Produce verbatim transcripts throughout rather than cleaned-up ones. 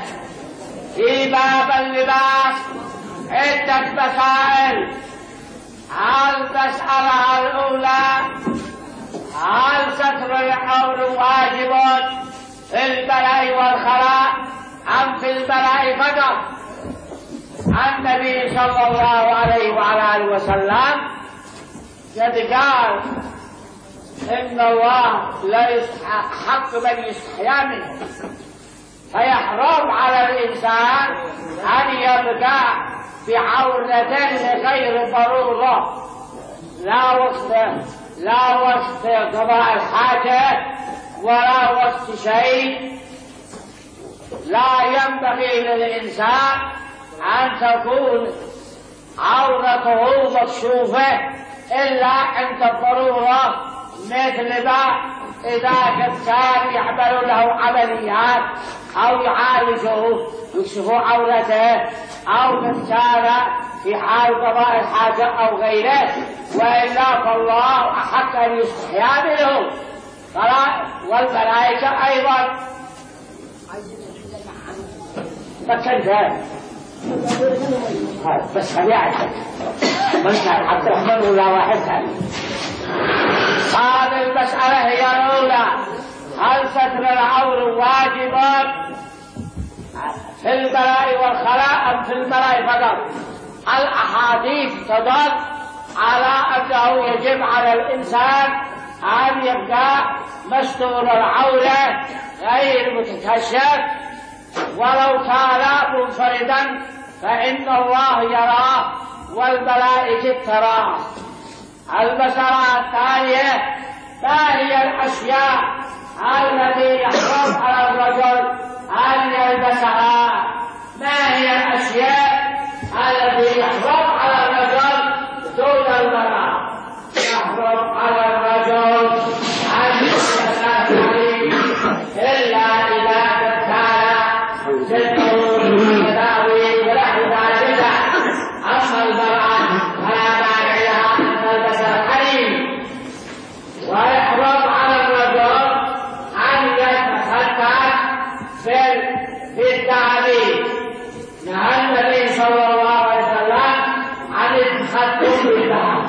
في باب اللباس عدة مسائل. المسألة الأولى: هل ستر العور واجب في البلاء والخلاء أم في البلاء فقط؟ النبي صلى الله عليه وعلى آله وسلم قد قال إن الله لا يحق من يستحيا منه، فيحرم على الإنسان أن يبقى بعورتين غير ضرورة، لا وقت لا وقت قضاء الحاجة ولا وقت شيء. لا ينبغي للإنسان أن تكون عورته مكشوفة إلا عند الضرورة، مثل ما إذا كان يعمل له عمليات أو يعالجه يكشف عورته، أو كان في حال قضاء الحاجة أو غيره، وإلا فالله أحق أن يستحيا منه، والملائكة أيضا. فكذا بس خليعك من كان عبد الرحمن ولا واحد ثاني. هذه المسألة هي الأولى: هل ستر العور واجب في البلاء والخلاء أم في البلاء فقط؟ الأحاديث تدل على أنه يجب على الإنسان أن يبقى مستور العورة غير متكشف، ولو كان منفردا فإن الله يراه والملائكة تراه. المسألة الثانية: ما هي الأشياء التي يحرم على الرجل أن يلبسها؟ ما هي الأشياء التي يحرم على الرجل دون المرأة؟ يحرم على الرجل أن يلبس الحرير إلا إذا كان جده يداوي ونحو ذلك. أما المرأة فلا مانع لها أن تلبس الحرير. ويحرم على الرجل أن يتخطى في الذهب. نهى النبي صلى الله عليه وسلم عن التخطي في الذهب،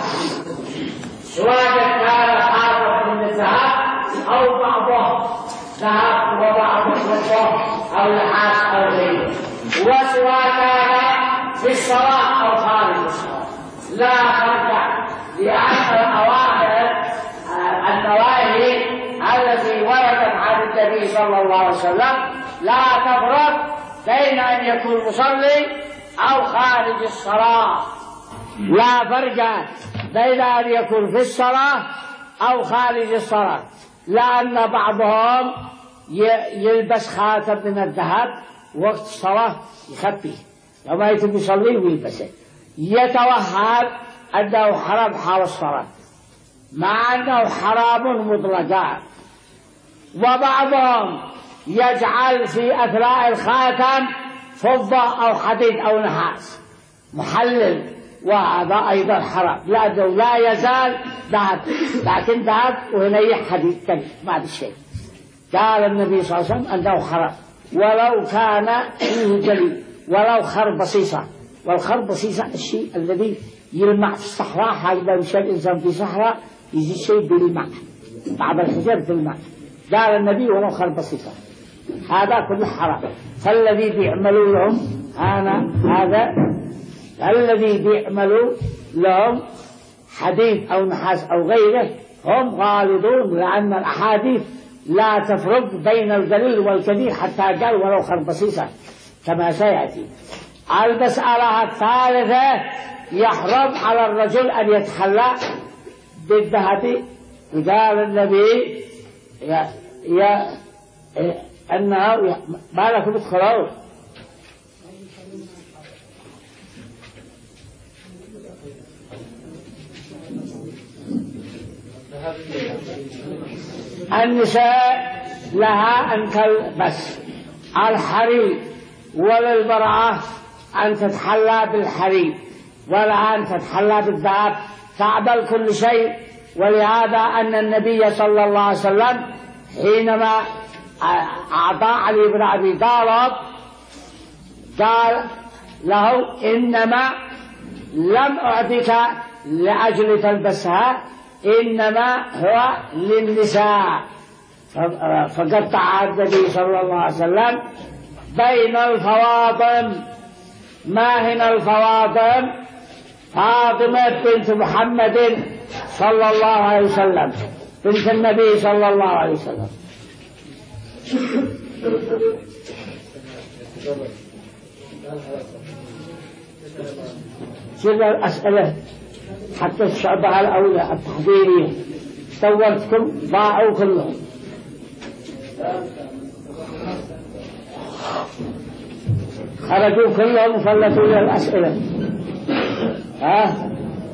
سواء كان خاتم من الذهب أو بعضه ذهب وبعضه فضة أو نحاس أو غيره، وسواء كان في الصلاة أو خارج الصلاة، لا فرق. لأن الأوامر النواهي التي وردت عن النبي صلى الله عليه وسلم لا تفرق بين أن يكون مصلي أو خارج الصلاة، لا فرق بين أن يكون في الصلاة أو خارج الصلاة، لأن بعضهم يلبس خاتم من الذهب وقت الصلاة يخبيه، لو ما يتم يصلي ويلبسه، يتوهم أنه حرام حال الصلاة مع أنه حرام مطلقا. وبعضهم يجعل في أثناء الخاتم فضة أو حديد أو نحاس محلل، وهذا أيضا حرام، لأنه لا يزال ذهب، لكن ذهب وهنا حديد كذب ما في شيء. قال النبي صلى الله عليه وسلم أنه حرام ولو كان فيه جليل، ولو خر بصيصة. والخر بصيصة الشيء الذي يلمع في الصحراء، هذا مشى الإنسان في صحراء يجي شيء بالماء، بعض الحجر في الماء. قال النبي ولو خر بصيصة، هذا كله حرام. فالذي بيعملوا لهم أنا هذا الذي بيعملوا لهم حديد أو نحاس أو غيره هم غالطون، لأن الأحاديث لا تفرق بين القليل والكثير، حتى قال ولو خر بصيصة كما سيأتي. المسألة الثالثة: يحرم على الرجل أن يتحلى بالذهب. قال النبي يا يا أنه ما لكم تدخلون النساء لها أن تلبس الحرير، وللمرأة أن تتحلى بالحرير، ولا أن تتحلى بالذهب، تعمل كل شيء. ولهذا أن النبي صلى الله عليه وسلم حينما أعطى علي بن أبي طالب قال له إنما لم أعطيك لأجل تلبسها، إنما هو للنساء. فقطع النبي صلى الله عليه وسلم بين الفواطم. ما هنا الفواطم؟ فاطمة بنت محمد صلى الله عليه وسلم بنت النبي صلى الله عليه وسلم. شيل الأسئلة حتى الشعب الأولى التحضيرية، دورتكم ضاعوا كلهم. خرجوا كلهم وفلتوا إلى الأسئلة. ها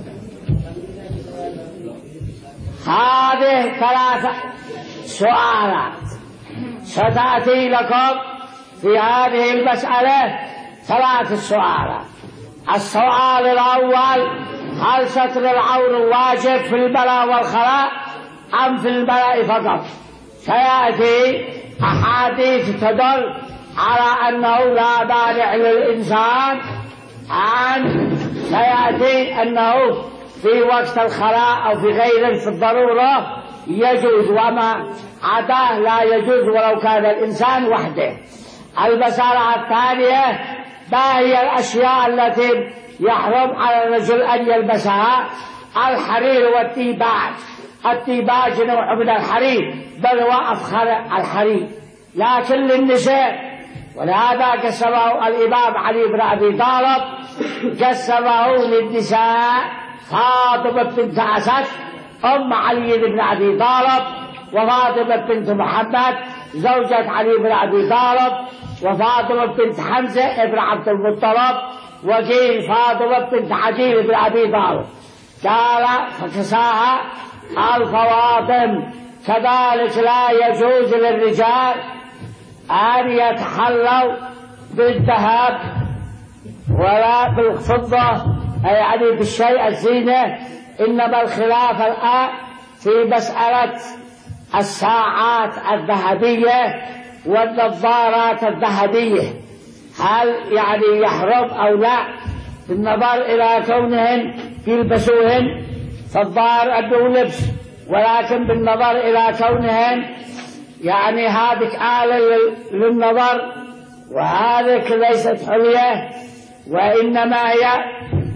هذه ثلاثة سؤالات ستأتي لكم في هذه المسألة. ثلاث سؤالات. السؤال الأول: هل ستر العور واجب في البلاء والخلاء أم في البلاء فقط؟ سيأتي أحاديث تدل على أنه لا مانع للإنسان أن سيأتي أنه في وقت الخلاء أو في غيره في الضرورة يجوز، وما عداه لا يجوز ولو كان الإنسان وحده. المسألة الثانية: ما هي الأشياء التي يحرم على الرجل أن يلبسها؟ الحرير والتيباج. التيباج نوع من الحرير، بل هو أفخر الحرير، لكن للنساء. ولهذا قسمه الإمام علي بن أبي طالب، قسمه للنساء فاطمة بنت أسد أم علي بن أبي طالب، وفاطمة بنت محمد زوجة علي بن أبي طالب، وفاطمة بنت حمزة ابن عبد المطلب، وقيل فاطمة بنت عقيل بن أبي طالب. قال فكساها الفواطم. كذلك لا يجوز للرجال أن يتحلوا بالذهب ولا بالفضة، يعني بالشيء الزينة. إنما الخلاف الآن في مسألة الساعات الذهبية والنظارات الذهبية، هل يعني يحرم أو لا بالنظر إلى كونهن يلبسوهن؟ فالظاهر أنه لبس، ولكن بالنظر إلى كونهن يعني هذه آلة للنظر وهذه ليست حلية، وإنما هي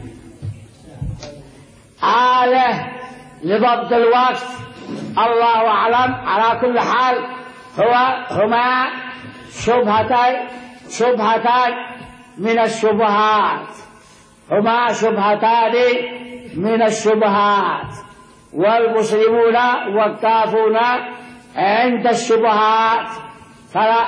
آلة لضبط الوقت. الله أعلم. على كل حال هو هما شبهتان شبهتان من الشبهات هما شبهتان من الشبهات والمسلمون والكافون عند الشبهات. فلا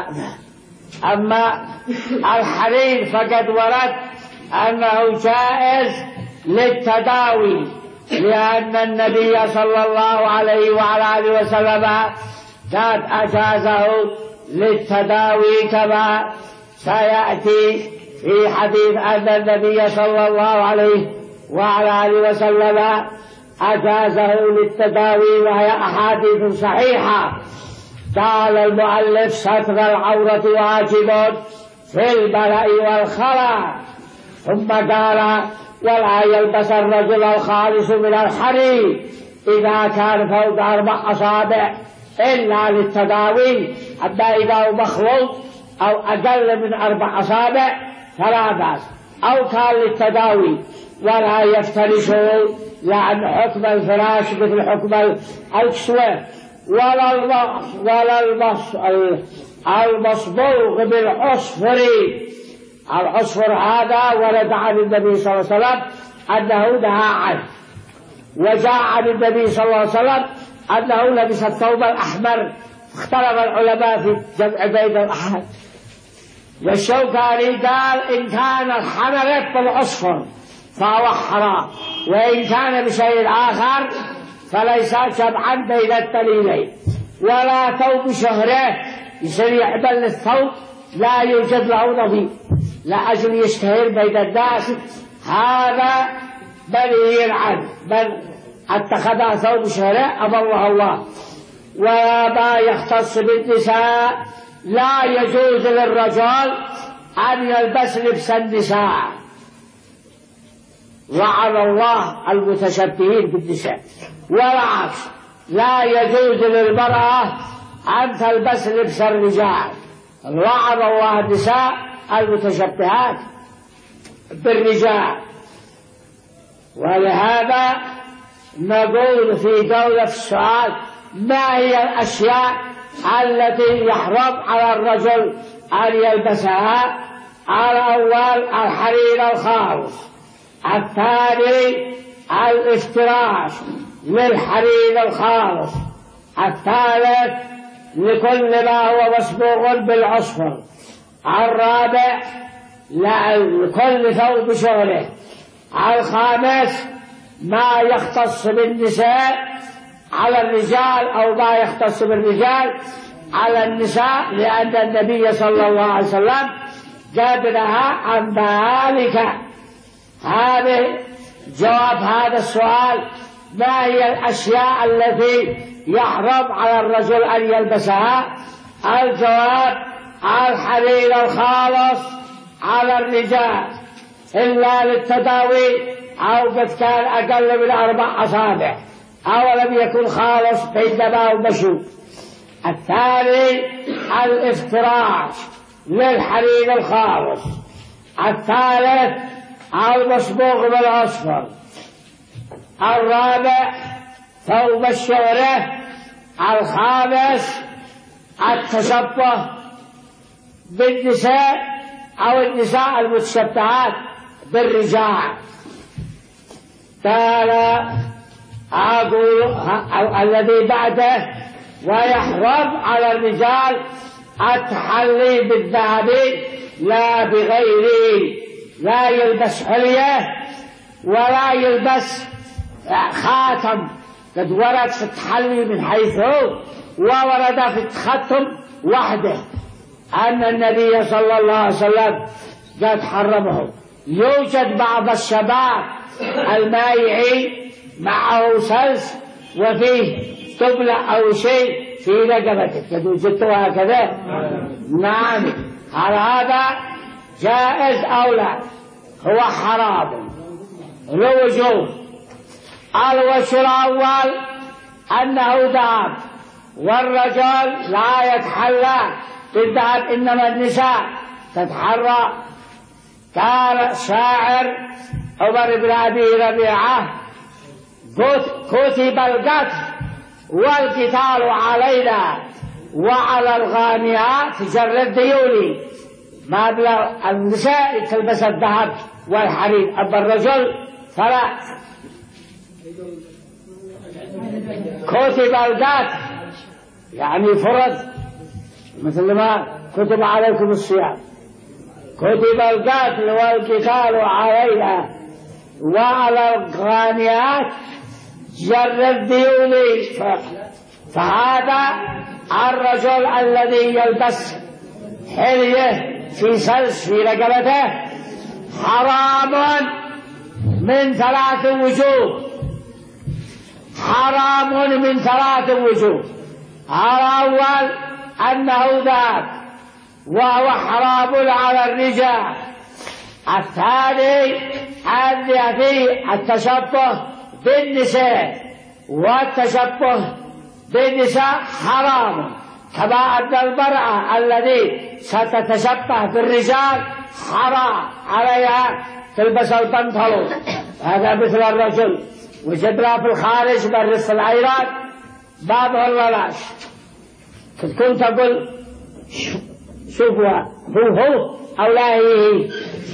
أما الحرير فقد ورد أنه جائز للتداوي، لأن النبي صلى الله عليه وعلى آله وسلم قد أجازه للتداوي، كما سيأتي في حديث أن النبي صلى الله عليه وعلى آله وسلم أجازه للتداوي، وهي أحاديث صحيحة. قال المؤلف: ستر العورة واجب في البلاء والخلاء. ثم قال: ولا يلبس الرجل الخالص من الحرير إذا كان فوق أربع أصابع إلا للتداوي. أما إذا هو مخلوط أو أقل من أربع أصابع فلا بأس، أو كان للتداوي. ولا يفترشه، لأن حكم الفراش مثل حكم الكسوة. ولا المص ولا المص المصبوغ بالعصفر. العصفر هذا ورد عن النبي صلى الله عليه وسلم أنه نهى عنه، وجاء عن النبي صلى الله عليه وسلم أنه لبس الثوب الأحمر. اختلف العلماء في جمع بين الأحد. والشوكاني قال: إن كان الحملة بالعصفر فهو حرام، وإن كان بشيء آخر فليس جمعا بين الدليلين. ولا ثوب شهره يصير يعمل الثوب لا يوجد له نظير لأجل يشتهر بين الناس، هذا منهي عنه. من اتخذ ثوب شهره أضله الله. وما يختص بالنساء لا يجوز للرجال أن يلبس لبس النساء، وعلى الله المتشبهين بالنساء، والعكس لا يجوز للمرأة أن تلبس لبس الرجال، وعلى الله النساء المتشبهات بالرجال. ولهذا نقول في دولة السؤال: ما هي الأشياء التي يحرم على الرجل أن يلبسها؟ الأول الحرير الخالص، الثاني الافتراش للحرير الخالص، الثالث لكل ما هو مصبوغ بالعصفر، الرابع لكل ثوب شغله، الخامس ما يختص بالنساء على الرجال أو ما يختص بالرجال على النساء، لأن النبي صلى الله عليه وسلم جاب لها عن ذلك. هذه جواب هذا السؤال: ما هي الأشياء التي يحرم على الرجل أن يلبسها؟ الجواب: الحرير الخالص على الرجال إلا للتداوي أو قد كان أقل من أربع أصابع أو لم يكن خالص بينما هو مشوب. الثاني الافتراش للحرير الخالص، الثالث المصبوغ بالأصفر، الرابع ثوب الشعرة، الخامس التشبه بالنساء أو النساء المتشبهات بالرجال. قال أقول الذي بعده: ويحرم على الرجال التحلي بالذهب لا بغيره، لا يلبس حلية ولا يلبس خاتم. قد ورد في التحلي من حيث هو، وورد في التختم وحده أن النبي صلى الله عليه وسلم قد حرمه. يوجد بعض الشباب المائعين معه سلس وفيه تبلع أو شيء في رقبته، قد وجدتها هكذا. نعم، هل هذا جائز أو لا؟ هو حرام لوجوب. الوجه الأول أنه ذهب، والرجل لا يتحلى بالذهب، إنما النساء تتحرى. قال شاعر عمر بن أبي ربيعة: كتب القتل والقتال علينا وعلى الغانيات جر الديون. ما بلا النساء تلبس الذهب والحرير، أما الرجل فلا. كتب القتل يعني فرض، مثل ما كتب عليكم الصيام. كتب القتل والقتال علينا وعلى الغانيات جر الديون. فهذا الرجل الذي يلبس حلية في سلس في رقبته حرام من ثلاث وجوه، حرام من ثلاث وجوه. الأول أنه ذهب وهو حرام على الرجال. الثاني أن فيه التشبه بالنساء، والتشبه بالنساء حرام، كما أن المرأة الذي ستتشبه بالرجال حرام عليها تلبس البنطلون، هذا مثل الرجل. وجدنا في الخارج من رص العيرات باب الرلاش، كنت أقول شوفوا هو هو أو لا هي،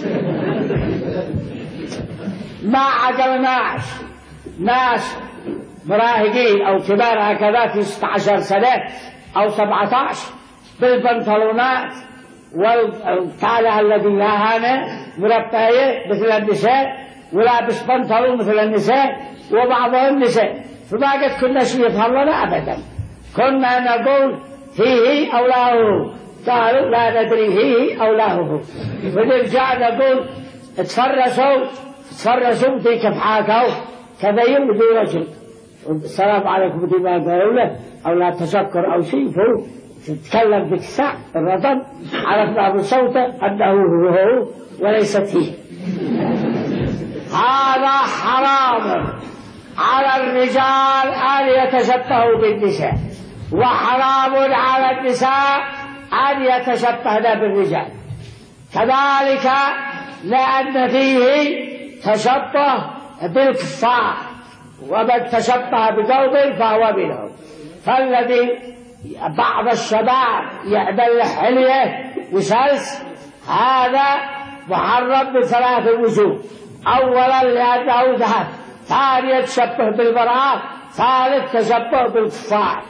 ما عقلناش ناس مراهقين أو كبار هكذا في ستة عشر سنة أو سبعة عشر بالبنطلونات والطالع الذي لها مرباية مثل النساء، ولابس بنطلون مثل النساء، وبعضهم نساء. فما قد كنا شيء يفهمنا أبدا، كنا نقول فيه أو لا هو، قالوا لا ندري فيه أو لا هو. ونرجع نقول تفرسوا تفرسوا دي كيف حاكوا كذا يوم دي رجل السلام عليكم دي ما قالوا له أو لا تشكر أو شيء فهو تتكلم بكساء الرطب عرفنا بصوته أنه هو وليست هي. هذا حرام على الرجال أن يتشبهوا بالنساء، وحرام على النساء أن يتشبهن بالرجال كذلك، لأن فيه تشبه بالكفار، ومن تشبه بقوم فهو منهم. فالذي بعض الشباب يعمل حلية وسلس هذا محرم بثلاث وجوه: أولا لأنه ذهب، ثانيا تشبه بالمرأة، ثالث تشبه بالكفار.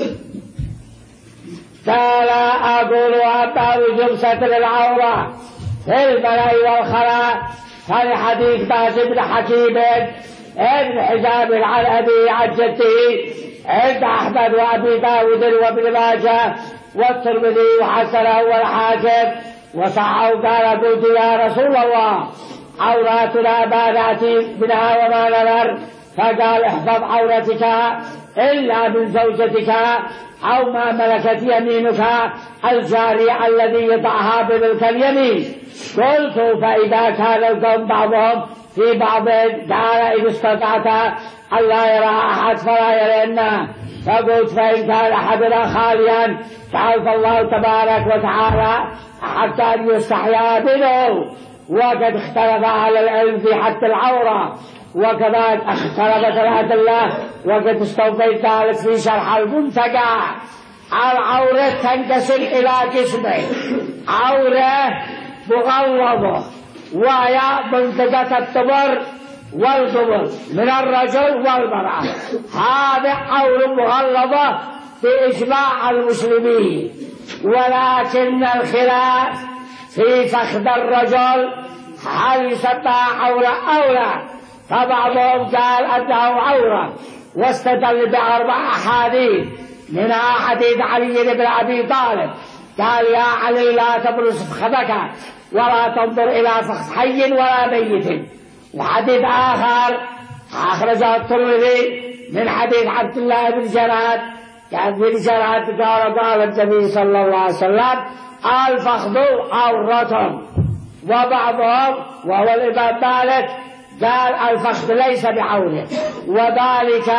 قال أقول أبا وجوب ستر العورة في الملأ والخلاء، فالحديث باز بن حكيم ابن حزام عن أبي عن جده عند أحمد وأبي داود وابن ماجه والترمذي وحسنه والحاكم وصححه. قال قلت يا رسول الله عوراتنا ما نأتي منها وما نذر، فقال احفظ عورتك إلا من زوجتك أو ما ملكت يمينك الجارية الذي يضعها بملك اليمين. قلت فإذا كان القوم بعضهم في بعض قال إن استطعت أن لا يرى أحد فلا يرينا. فقلت فإن كان أحدنا خاليا فعرف الله تبارك وتعالى حتى أن يستحيا منه. وقد اختلف أهل العلم في حد العورة، وكذلك اختلفت الأدلة، وقد استوفيت ذلك في شرح المنتقى. العورة تنقسم إلى قسمين: عورة مغلظة وهي منطقة الدبر والدبر من الرجل والمرأة، هذه عورة مغلظة بإجماع المسلمين. ولكن الخلاف في فخذ الرجل هل يسمى عورة أو لا، فبعضهم قال أنه عورة واستدل بأربع أحاديث، منها حديث علي بن أبي طالب قال يا علي لا تبرز فخذك ولا تنظر إلى فخذ حي ولا ميت. وحديث آخر أخرجه الترمذي من حديث عبد الله بن جراد قال بن جراد قال قال النبي صلى الله عليه وسلم الفخذ عورة. وبعضهم وهو الإمام مالك قال الفخذ ليس بعورة، وذلك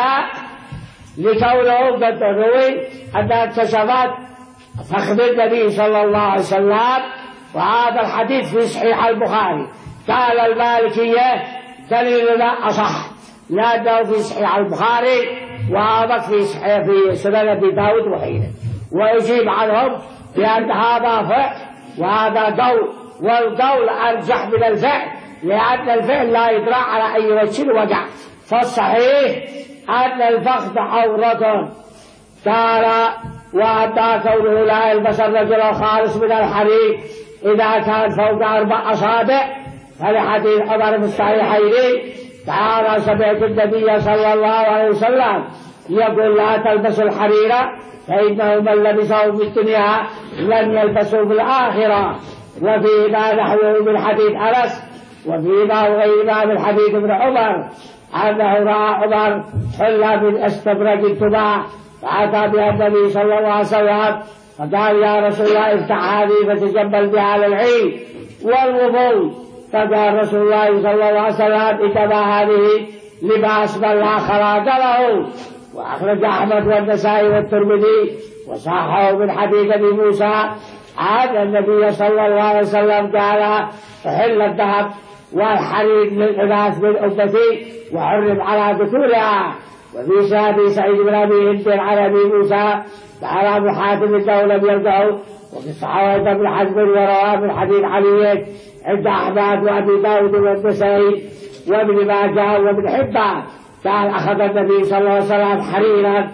لكونه قد روي أن اكتشفت فخذ النبي صلى الله عليه وسلم، وهذا الحديث في صحيح البخاري. قال المالكية دليلنا أصح لأنه في صحيح البخاري، وهذا في صحيح في سنن أبي داود وغيره. ويجيب عنهم بأن هذا فعل وهذا قول، والقول أرجح من الفعل لأن الفعل لا يدرى على أي وجه وقع. فالصحيح أن الفخذ عورة. قال وأما كونه لا يلبس الرجل الخالص من الحرير إذا كان فوق أربع أصابع، فلحديث عمر في الصحيحين تعالى سمعت النبي صلى الله عليه وسلم يقول لا تلبسوا الحرير فإنه من لبسه في الدنيا لن يلبسه في الآخرة. وفيما نحوه من حديث أنس، وفيما وغيرما من حديث ابن عمر أنه رأى عمر حلة من استبرق التباع فأتى بها النبي صلى الله عليه وسلم فقال يا رسول الله افتح هذه فتجمل بها للعيد والوضوء. فقال رسول الله صلى الله عليه وسلم إنما هذه لباس من لا خلاق له. وأخرج أحمد والنسائي والترمذي وصححه من حديث أبي موسى عن النبي صلى الله عليه وسلم قال أحل الذهب والحرير للإناث من أمتي وحرم على ذكورها. وفي سنة سعيد بن أبي هند عن أبي موسى قال أبو حاتم إنه لم يلقه. وفي الصحابة بن حزم ورواه من حديث علي عند أحمد وأبي داود والنسائي وابن ماجه وابن حبان قال أخذ النبي صلى الله عليه وسلم حريرا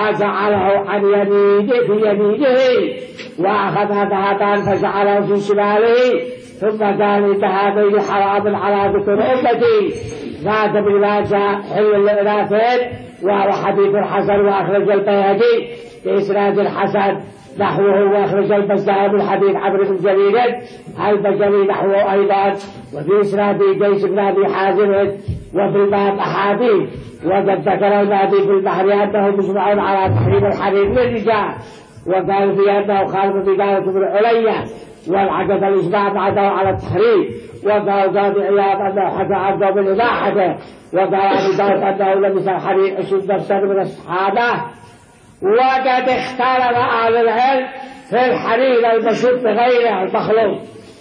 فجعله عن يمينه في يمينه وأخذ ذهبا فجعله في شماله ثم قال إن هذين حرام على ذكر أمتي. زاد ابن ماجه حل الإناثين وهو حديث حسن. وأخرج البيهقي بإسناد الحسن نحوه. وأخرج البزار من حديث عمرو بن جرير البجلي نحوه أيضا. وفي إسناد قيس بن أبي حازم وفي الباب أحاديث. وقد ذكر المهدي في البحر أنه مجمع على تحريم الحرير للرجال وقال في أنه خالف في ذلك ابن عليا والعقد الإجماع بعده على التحريم. وقال قاضي عياض أنه حكى عنه بالإباحة. وقال أبو داود أنه لبس الحرير عشرين نفسا من الصحابة. وقد اختلف أهل العلم في الحرير المشهود بغيره المخلوق.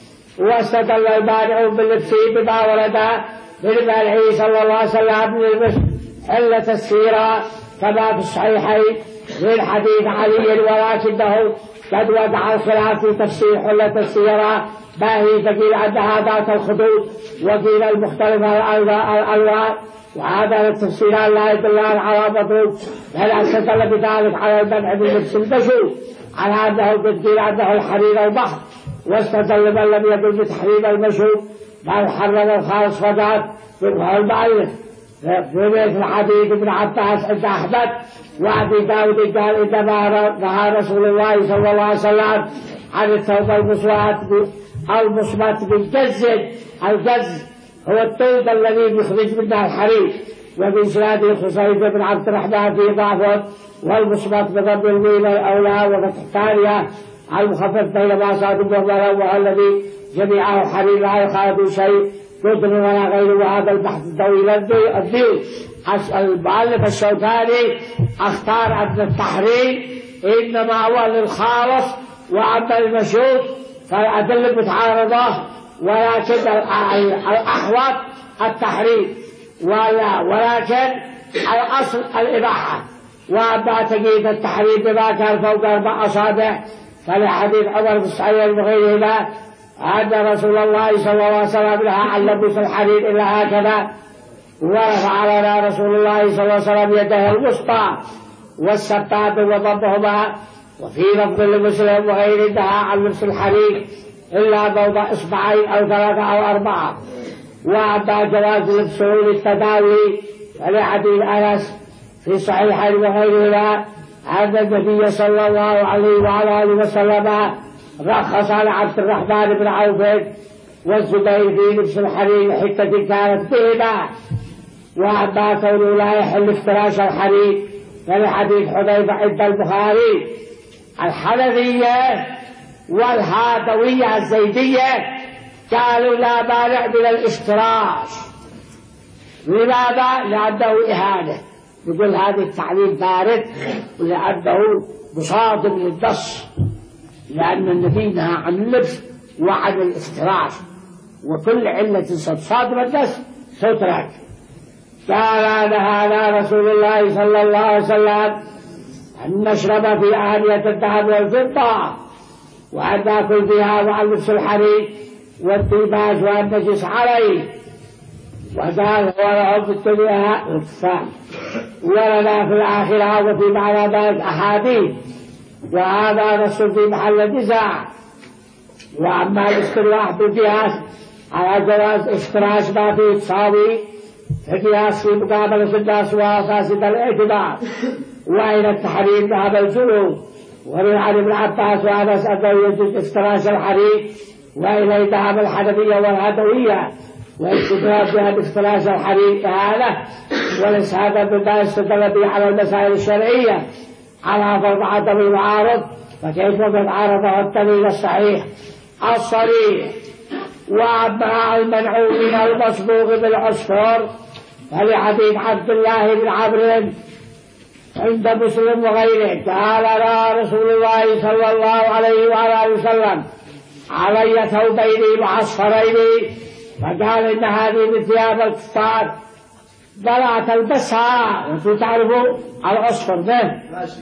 واستدل المانع باللبسه بما ورد من منعه صلى الله عليه وسلم من المسك حلة السيرة كما في الصحيحين من حديث علي، ولكنه قد وضع الخلاف في تفسير حلة السيرة ما هي، فقيل أنها ذات الخدود وقيل المختلفة الألوان، وهذا التفسير لا يدل على مطلوب، بل استدل بذلك على المنع من لبس المشهود على أنه قد قيل أنه الحرير البحر. واستدل من لم يكن بتحريم المشهود بل حرم الخالص فقط منه المؤلف في بيت الحديث ابن عباس عند أحمد وأبي داود قال إنما نهى رسول الله صلى الله عليه وسلم عن الثوب المصمت المصمت بالجز. الجز هو الثوب الذي يخرج منه الحرير. وبإسناده خصيص بن عبد الرحمن في ضعف، والمصمت بضم الميم الأولى وفتح الثانية المخفف بينما صادق وهو الذي جميعه حرير لا يخالف شيء قدر ولا غيره. وهذا البحث الطويل الدين المؤلف الشوكاني اختار أن التحرير إنما هو للخالص، وأما المشهود فالأدلة متعارضة، ولكن الأحوط التحرير ولا ولكن الأصل الإباحة. وأما تقييد التحرير بما كان فوق أربع أصابع فلحديث عمر بن سعيد وغيرهما أن رسول الله صلى الله عليه وسلم نهى عن لبس الحرير إلا هكذا. ورفع لنا رسول الله صلى الله عليه وسلم يده الوسطى والسبابة وضمهما. وفي لفظ لمسلم وغيره نهى عن لبس الحرير إلا موضع إصبعين أو ثلاثة أو أربعة. وأما جواز لبسه للتداوي فلحديث أنس في صحيحين وغيرهما أن النبي صلى الله عليه وعلى آله وسلم رخص على عبد الرحمن بن عوف والزبير في لبس الحرير حتة كانت بهما. وأما كونه لا يحل افتراش الحرير فلحديث حذيفة عند البخاري الحنفية والهادوية الزيدية قالوا لا مانع من الافتراش. لماذا؟ لأنه إهانة. يقول هذا التعليم بارد لأنه مصادم للنص، لأن النبي نهى عن اللبس وعن الافتراش، وكل علة صادمة النص تترك. قال نهانا رسول الله صلى الله عليه وسلم أن نشرب في آنية الذهب والفضة وأن نأكل فيها وعن لبس الحرير والديباج وأن نجلس عليه. وقال ولهم في الدنيا الكفار ولنا في الآخرة وفي معنى ذلك أحاديث، وهذا نص في محل النزاع. وأما الاستراح بالقياس على جواز افتراش ما فيه تساوي القياس في مقابلة الناس وأساسد الاعتبار، وإلى التحريم ذهب الجنوب. ومن عن ابن عباس وأنس أنه يجوز افتراش الحرير، وإليه ذهب الحنفية والهدوية والاستدلال بها بافتراش الحرير إهانة. وليس هذا مما يستدل به على المسائل الشرعية على فرض عدم المعارض، فكيف قد عارضه الدليل الصحيح الصريح. وأما المنع من المصبوغ بالعصفور فلحديث عبد الله بن عمرو عند مسلم وغيره قال لا رسول الله صلى الله عليه وعلى وسلم علي ثوبين معصفرين، فقال إن هذه من ثياب الكفار فلا تلبسها. وانتم تعرفوا الأصفر ده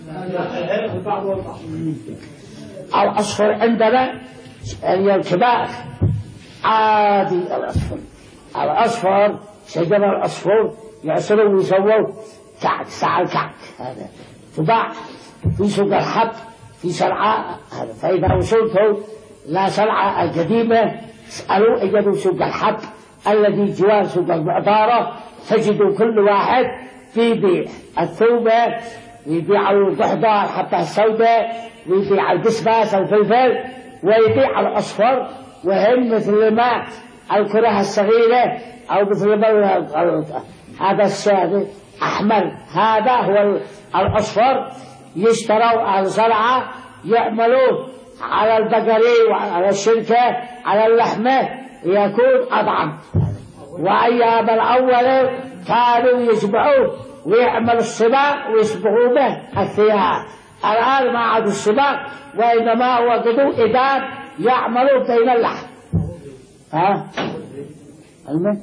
الأصفر عندنا يعني الكبار عادي. الأصفر الأصفر شجر الأصفر يعصروا ويسووا كعك ساعة الكعك، هذا تباع في سوق الحب في سلعة هذا. فإذا وصلتوا لا سلعة القديمة اسألوا اجدوا سوق الحب الذي جوار سوق المعطارة، تجدوا كل واحد يبيع الثوبة ويبيع الضحضة الحبة السوداء ويبيع البسباس الفلفل ويبيع الأصفر، وهم مثل ما الكرة الصغيرة أو مثل ما هذا السادة أحمر، هذا هو الأصفر. يشتروا الزرعة يعملوه على البقري وعلى الشركة على اللحمة يكون أطعم. وأيام الأول كانوا يسبعوه ويعمل السباق ويسبقوا به الثياب. الآن ما عاد السباق وإنما هو قدو إدام يعملوا بين اللحم. ها المه؟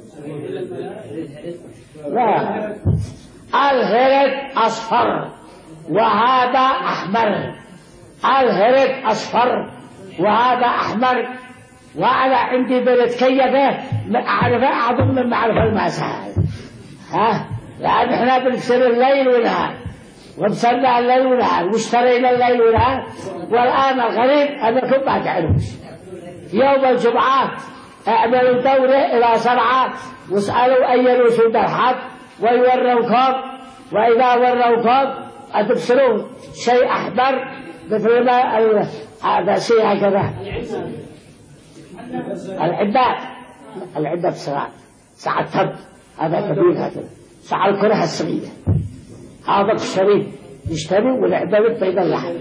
لا، الهرد أصفر وهذا أحمر. الهرد أصفر وهذا أحمر. وأنا عندي بنتكيفه أعرفه أعظم من معرفة المسائل. ها، لأن إحنا بنسر الليل والنهار وبسرنا الليل والنهار واشترينا الليل والنهار. والآن الغريب أنكم ما تعرفوش. يوم الجمعة اعملوا دورة إلى صنعاء واسألوا أي رسول الحق ويوروكم، وإذا وروكم أتبصرون شيء أحمر مثل ما هذا شيء هكذا. العدة العدة بسرعة ساعة التب هذا كبير هكذا، ساعة الكرة الصغيرة هذا الشريف يشتري والعدة بين اللحم.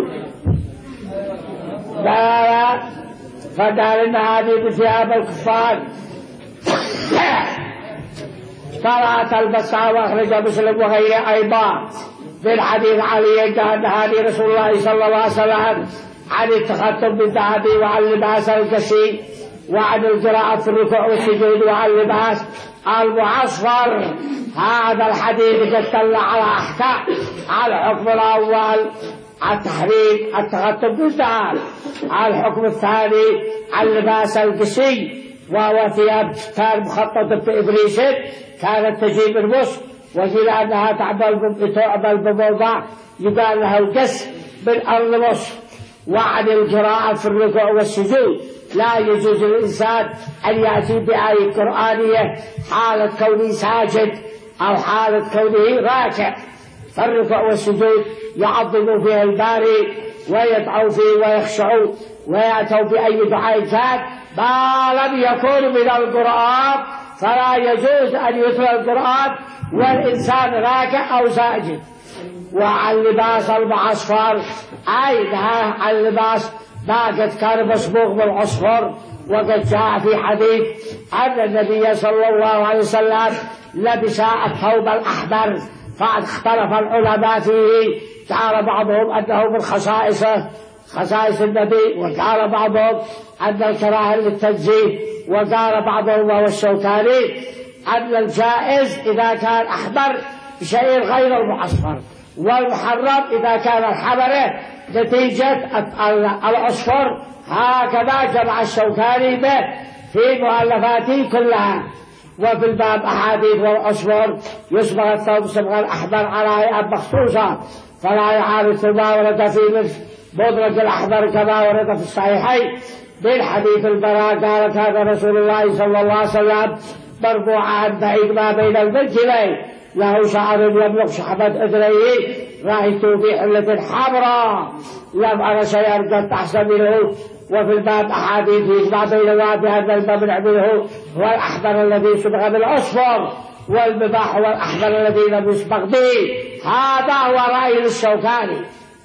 لا فقال إن هذه بثياب الكفار فلا تلبسها. وأخرج مسلم وغيره أيضا بالحديث علي قال هذه رسول الله صلى الله عليه وسلم عن التخطب بالذهب وعن لباس الكسي وعن القراءة في الركوع والسجود وعن لباس المعصفر. هذا الحديث يدل على أحكام على الحكم الأول التحريم التخطب بالذهب، على الحكم الثاني عن لباس الكسي وهو ثياب كان مخططة بإبريس كانت تجيب الوسط وقيل أنها تعمل تعمل بموضع يقال لها القس بالأرض وسط. وعن القراءة في الركوع والسجود لا يجوز للإنسان أن يأتي بآية قرآنية حالة كونه ساجد أو حالة كونه راكع. فالركوع والسجود يعظم فيه الباري ويدعو فيه ويخشعوا ويأتوا بأي دعاء كان ما لم يكن من القرآن، فلا يجوز أن يتلى القرآن والإنسان راكع أو ساجد. وعن لباس المعصفر أي نهى عن لباس ما قد كان مسبوق بالعصفر. وقد جاء في حديث أن النبي صلى الله عليه وسلم لبس الثوب الأحمر فاختلف العلماء فيه. قال بعضهم أنه من خصائصه خصائص النبي، وقال بعضهم أن الكراهة للتنزيه، وقال بعضهم وهو الشوكاني أن الجائز إذا كان أحمر بشيء غير المعصفر، والمحرم إذا كان الحمر نتيجة العصفر. هكذا جمع الشوكاني به في مؤلفاته كلها. وفي الباب أحاديث والعصفر يصبغ الثوب صبغ الأحمر على هيئة مخصوصة فلا يعارض ما ورد في مدرج الأحمر كما ورد في الصحيحين بالحديث البراء قال كان رسول الله صلى الله عليه وسلم مرفوعا بعيد ما بين المنكبين له شعر يبلغ شحمة أذنيه رأيته في حلة حمراء لم أرى شيئا قد أحسن منه. وفي الباب أحاديث يجمع بين واد هذا الباب نعمله هو الأحمر الذي صبغ بالأصفر والمباح هو الأحمر الذي لم يصبغ به. هذا هو رأي الشوكاني.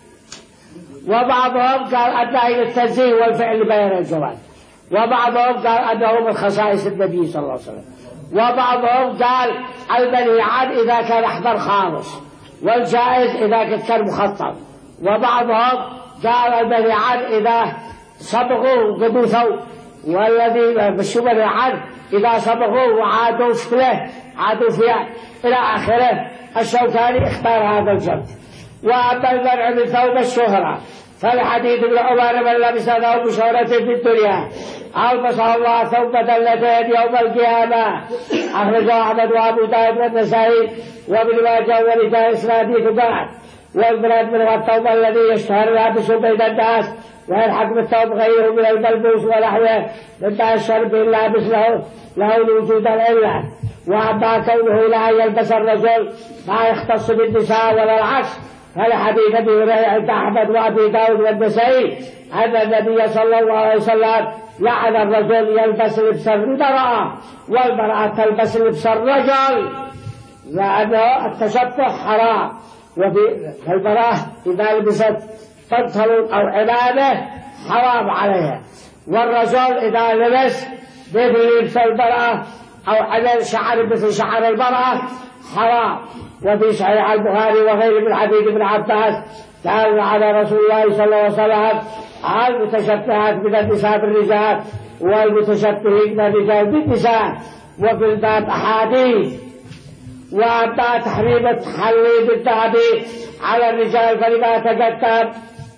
وبعضهم قال أنه للتنزيه والفعل بين الجواز، وبعضهم قال أنه من خصائص النبي صلى الله عليه وسلم، وبعضهم قال المنهي عنه إذا كان أحمر خالص والجائز إذا كان مخطط، وبعضهم قال المنهي عنه إذا صبغوا قدوا ثوب، والذي بالشمل عنه إذا صبغوا وعادوا شكله عادوا فيها إلى آخره. الشوكاني اختار هذا الجمع. وأما المنع من ثوب الشهرة فالحديث ابن عمر من لبس ثوب شهرة في الدنيا ألبسه الله ثوب دلتين يوم القيامة. أخرجه أحمد وأبو داود والنسائي وابن ماجه ورجال إسناده بعد. والمراد من الثوب الذي يشتهر لابس بين الناس ويلحق بالثوب غيره من الملبوس ونحوه مما الشرب اللابس له له الوجود العلة. وأما كونه لا يلبس الرجل ما يختص بالنساء ولا العكس فالحديث ابي هريره عند احمد وابي داود والنسائي ان النبي صلى الله عليه وسلم لعن الرجل يلبس لبس المراه والمراه تلبس لبس الرجل لانه التشبه حرام. وفي المراه اذا لبست بنطلون أو عبادة حرام عليها. والرجل إذا لبس مثل لبس المرأة أو على شعر مثل شعر المرأة حرام. وفي صحيح البخاري وغيره من حديث ابن عباس قال على رسول الله صلى الله عليه وسلم المتشبهات من النساء بالرجال والمتشبهين من الرجال بالنساء. وفي الباب أحاديث. وأما تحريم التحلي بالذهب على الرجال فلما تقدم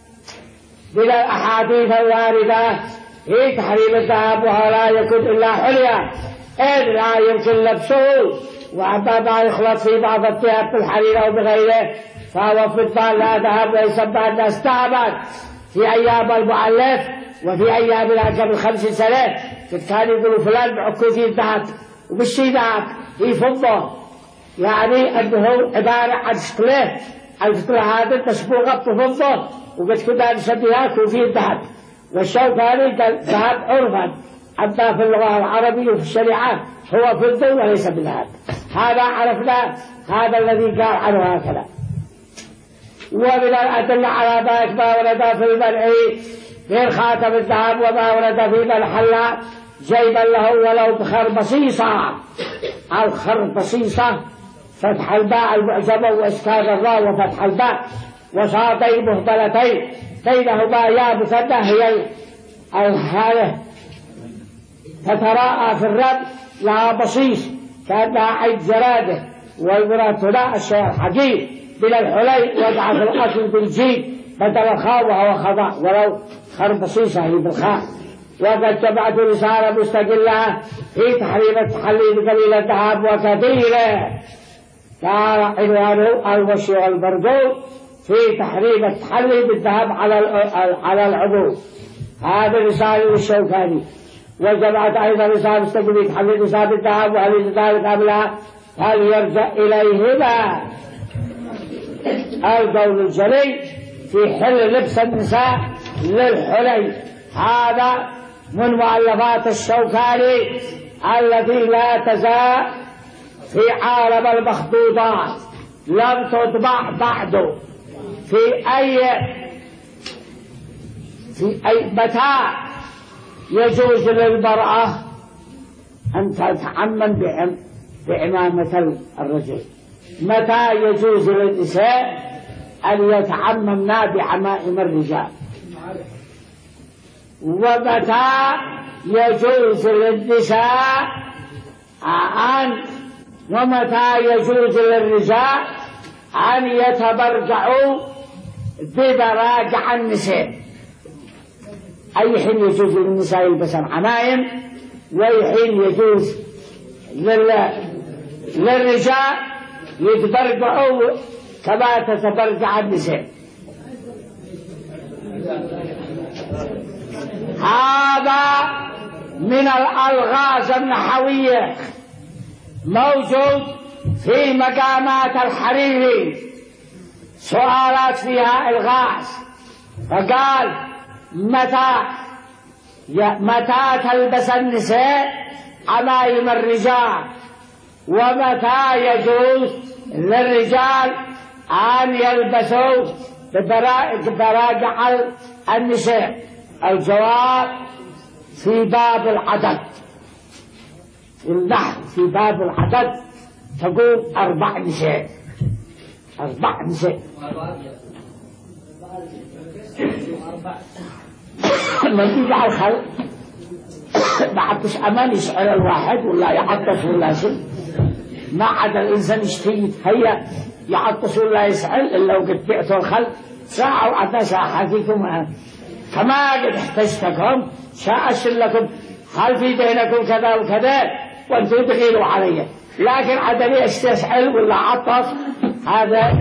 من الأحاديث الواردة في تحريم الذهب وهو لا يكون إلا حليا إذ لا يمكن لبسه. وأما ما يخلط في بعض الثياب بالحرير أو بغيره فهو فضة لا ذهب ويسمى الناس ذهبا في أيام المؤلف وفي أيام قبل خمس سنة كان يقولوا فلان بعكو في الذهب وبالشي ذهب في فضة، يعني أنه عبارة عن شكله الشكل هذا مشبوغة بفضة وقد كنا نسميها كوفي الذهب. والشوكاني ذهب عرفا أما في اللغة العربية وفي الشريعة هو فضة وليس بذهب. هذا عرفنا هذا الذي قال عنه هكذا. ومن الأدلة على ذلك ما ورد في المنع من خاتم الذهب وما ورد في من حل جيبا له ولو بخربصيصة. الخربصيصة فتح الباء المعجمة وإسكان الراء وفتح الباء وصادين مهملتين بينهما يا مثنى هي الهالة تتراءى في الرب لها بصيص كأنها عين جرادة. والمراد هنا الشيء الحقيق من الحلي وضع في الأصل بالجيم بدل الخاء وهو خضاء ولو خربصيصة هي بالخاء. وقد جمعت رسالة مستقلة في تحريم التحلي بقليل الذهب وكثيره قال عنوانه الوشي والبرقوق في تحريم التحلي بالذهب على على العضو. هذا رسالة الشوكاني. وجمعت أيضا رسالة مستقلة في تحلي نساء بالذهب وهل ذلك قبلها هل يرجع إليهما القول الجلي في حل لبس النساء للحلي. هذا من مؤلفات الشوكاني التي لا تزال في عالم المخطوطات لم تطبع بعد في أي في أي متى يجوز للمرأة أن تتعمم بعمامة الرجل، متى يجوز للنساء أن يتعممن بعمائم الرجال، ومتى يجوز للنساء أن ومتى يجوز للرجال أن يتبرجعوا ببراجع النساء. أي حين يجوز للنساء يلبسن عمائم وأي حين يجوز لل... للرجال يتبرجعوا كما تتبرجع النساء. هذا من الألغاز النحوية موجود في مقامات الحريري سؤالات فيها الغاز. فقال متى متى تلبس النساء عمائم الرجال ومتى يجوز للرجال أن يلبسوا ببراجع النساء. الجواب في باب العدد النحو في باب العدد تقول أربع نساء أربع نساء ما يجعل الخلق ما عطش أمان يسأل الواحد ولا يعطش ولا شيء. ما عاد الإنسان يشتي يتهيأ يعطش ولا يسأل إلا وقد بعتوا الخلق ساعة وعطا ساعة حقيكم كما قد احتجتكم سأشل لكم هل في بينكم كذا وكذا وانتم تغيروا علي، لكن عدني استسأل ولا عطش هذا.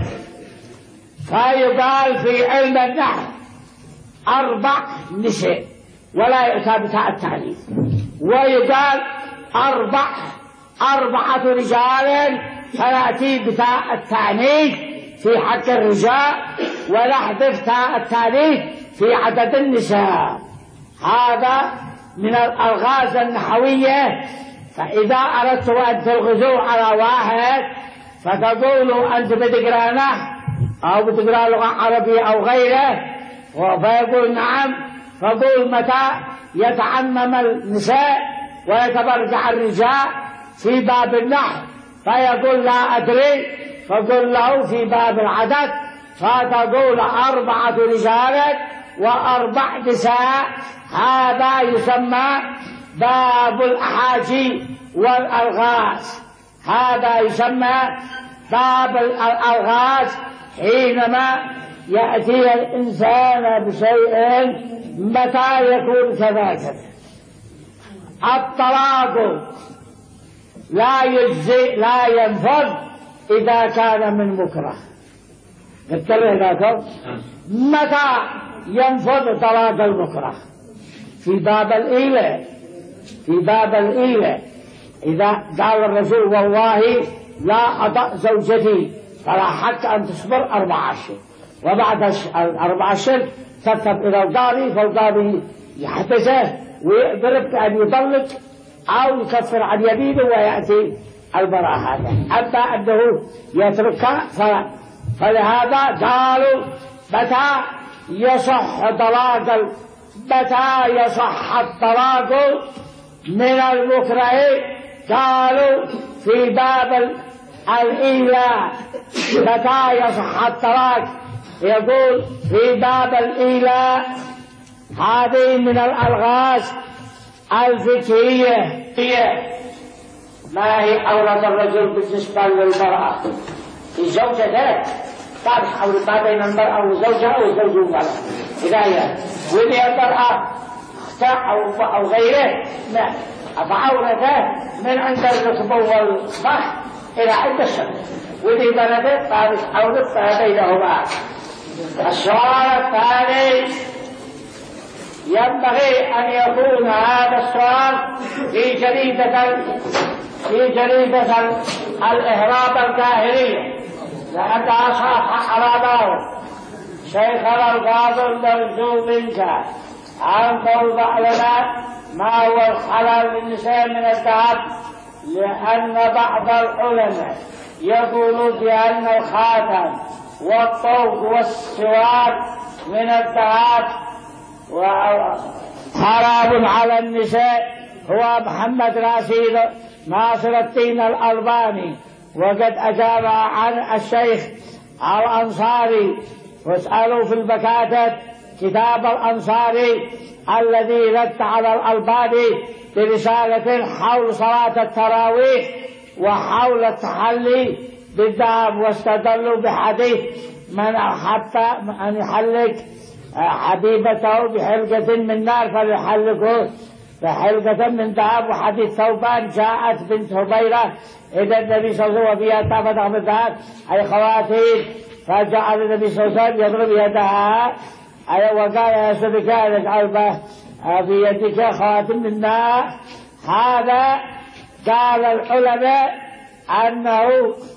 فيقال في علم النحو أربع نساء ولا يؤتى بتاء التعنيف، ويقال أربع أربعة رجال فيأتي بتاء التعنيف في حق الرجال ونحذف تاء التعنيف في عدد النساء. هذا من الألغاز النحوية. فإذا أردت أن تلغزوا على واحد فتقولوا أنت بتقرأ نحو أو بتقرأ لغة عربية أو غيره فيقول نعم، فقول متى يتعمم النساء ويتبرجع الرجال في باب النحو، فيقول لا أدري، فقل له في باب العدد، فتقول أربعة رجال وأربع نساء. هذا يسمى باب الأحاجي والألغاز، هذا يسمى باب الألغاز حينما يأتي الإنسان بشيء متى يكون كذلك. الطلاق لا يجزي لا ينفذ إذا كان من مكره. نتكلم ذاك متى ينفذ طلاق المكره؟ في باب الإيلة، في باب الإيلة إذا قال الرسول والله لا أطأ زوجتي فلا حق أن تصبر أربع أشهر، وبعد أربع أشهر تذهب إلى القاضي، فالقاضي يحبسه ويضرب أن يطلق أو يكفر عن يمينه ويأتي البراءة. هذا أما أنه يتركها فلا. فلهذا قالوا متى يصح طلاق متى يصح الطلاق من المكره؟ قالوا في باب الإيلاء. متى يصح الطلاق؟ يقول في باب الإيلاء. هذه من الألغاز الفقهية. هي ما هي عورة الرجل بالنسبة للمرأة؟ الزوجة تعرف حول ما بين المرأة وزوجها أو الزوج والمرأة إذا هي وإذا المرأة اختاء أو, أو غيره لا، فعورته من عند الركبة والفخذ إلى عند الشرق، وإذا بلدت تعرف عورة بينهما. السؤال الثاني ينبغي أن يكون هذا السؤال في جريدة في جريدة الإهراب الكاهلية، لأنها صاح على داره. شيخنا الفاضل نرجو منك أن توضح لنا ما هو الحلال للنساء من الذهب، لأن بعض العلماء يقولون بأن الخاتم والطوق والسواد من الذهب وحرام على النساء. هو محمد راشد ناصر الدين الألباني، وقد أجاب عن الشيخ الأنصاري، واسألوا في المكاتب كتاب الأنصاري الذي رد على الألباني برسالة حول صلاة التراويح وحول التحلي بالذهب، واستدلوا بحديث من أحب أن يحلق حبيبته بحلقة من نار فليحلقه بحلقة من ذهب. وحديث ثوبان جاءت بنت هبيرة إلى النبي صلى الله عليه وسلم وفيها تفتح بالذهب أي خواتيم، فجعل النبي صلى الله عليه وسلم يضرب يدها أي وقال يا صديقي اجعل في يدك خواتم من نار. هذا قال العلماء أنه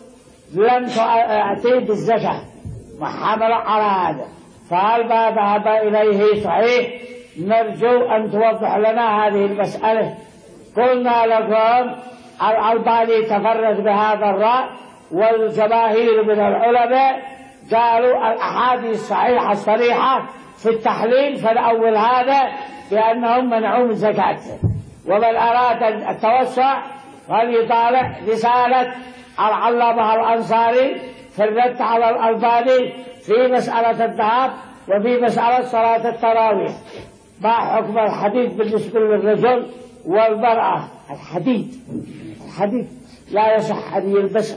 لم تأتي بالزكاة وحمل على هذا، فهل ما ذهب إليه صحيح؟ نرجو أن توضح لنا هذه المسألة. قلنا لكم الألباني تفرد بهذا الرأي، والجماهير من العلماء قالوا الأحاديث الصحيحة الصريحة في التحليل فالأول هذا بأنهم منعوا من زكاته. ومن أراد التوسع فليطالع رسالة العلامة الأنصاري في الرد على الألباني في مسألة الذهب وفي مسألة صلاة التراويح. ما حكم الحديد بالنسبة للرجل والمرأة؟ الحديد الحديد لا يصح أن يلبسه.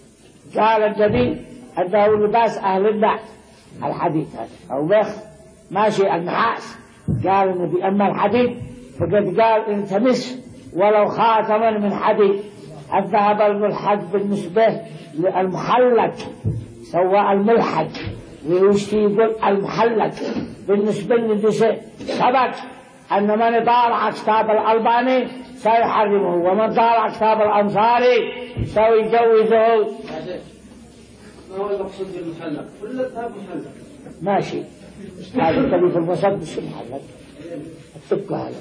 قال النبي أنه لباس أهل النار الحديد هذا أو بخ ماشي النحاس. قال النبي أما الحديد فقد قال إن تمس ولو خاتما من حديد. الذهب الملحق بالنسبة للمحلق سواء الملحق ويشتي يقول المحلق بالنسبة للنساء. سبق أن من طالع كتاب الألباني سيحرمه، ومن طالع كتاب الأنصاري سيجوزه. ما هو المقصود بالمحلق؟ كل الذهب محلق ماشي. هذا الذي في الوسط مش محلق التبكة هذا.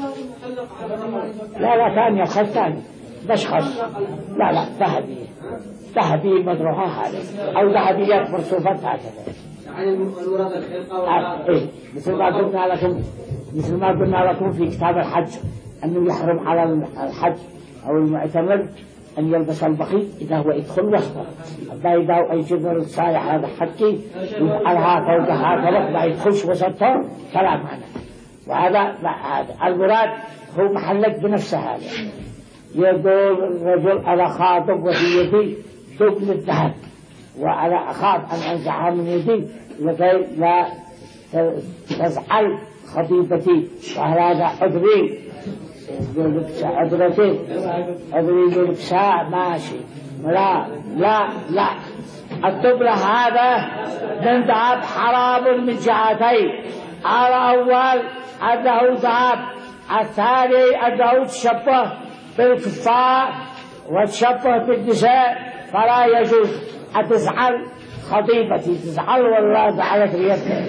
لا لا ثانية خص ثاني مش خص. لا لا ذهبية ذهبية مدروحة هذا أو ذهبيات مرصوفات هكذا. عن المراد الخلقة والعادة. إيه مثل ما قلنا لكم مثل ما قلنا لكم في كتاب الحج أنه يحرم على الحج أو المعتمر أن يلبس البخيت إذا هو يدخل وسطه. إذا أي جبر صايح هذا حكي يفعلها فوقها هكذا ما يدخلش وسطه كلام عنه. وهذا هذا المراد هو محلك بنفسه. هذا يقول الرجل أنا خاطب وفي يدي دبل الذهب وأنا أخاف أن أنزعها من يدي لكي لا تزعل خطيبتي وهذا عذري عذرتي عذري لبساء ماشي. لا لا لا الدبل هذا من ذهب حرام من جهتين. على أول أنه ذهب، الثاني أنه تشبه بالكفار وتشبه بالنساء فلا يجوز. أتزعل خطيبتي تزعل والله زعلت ريتها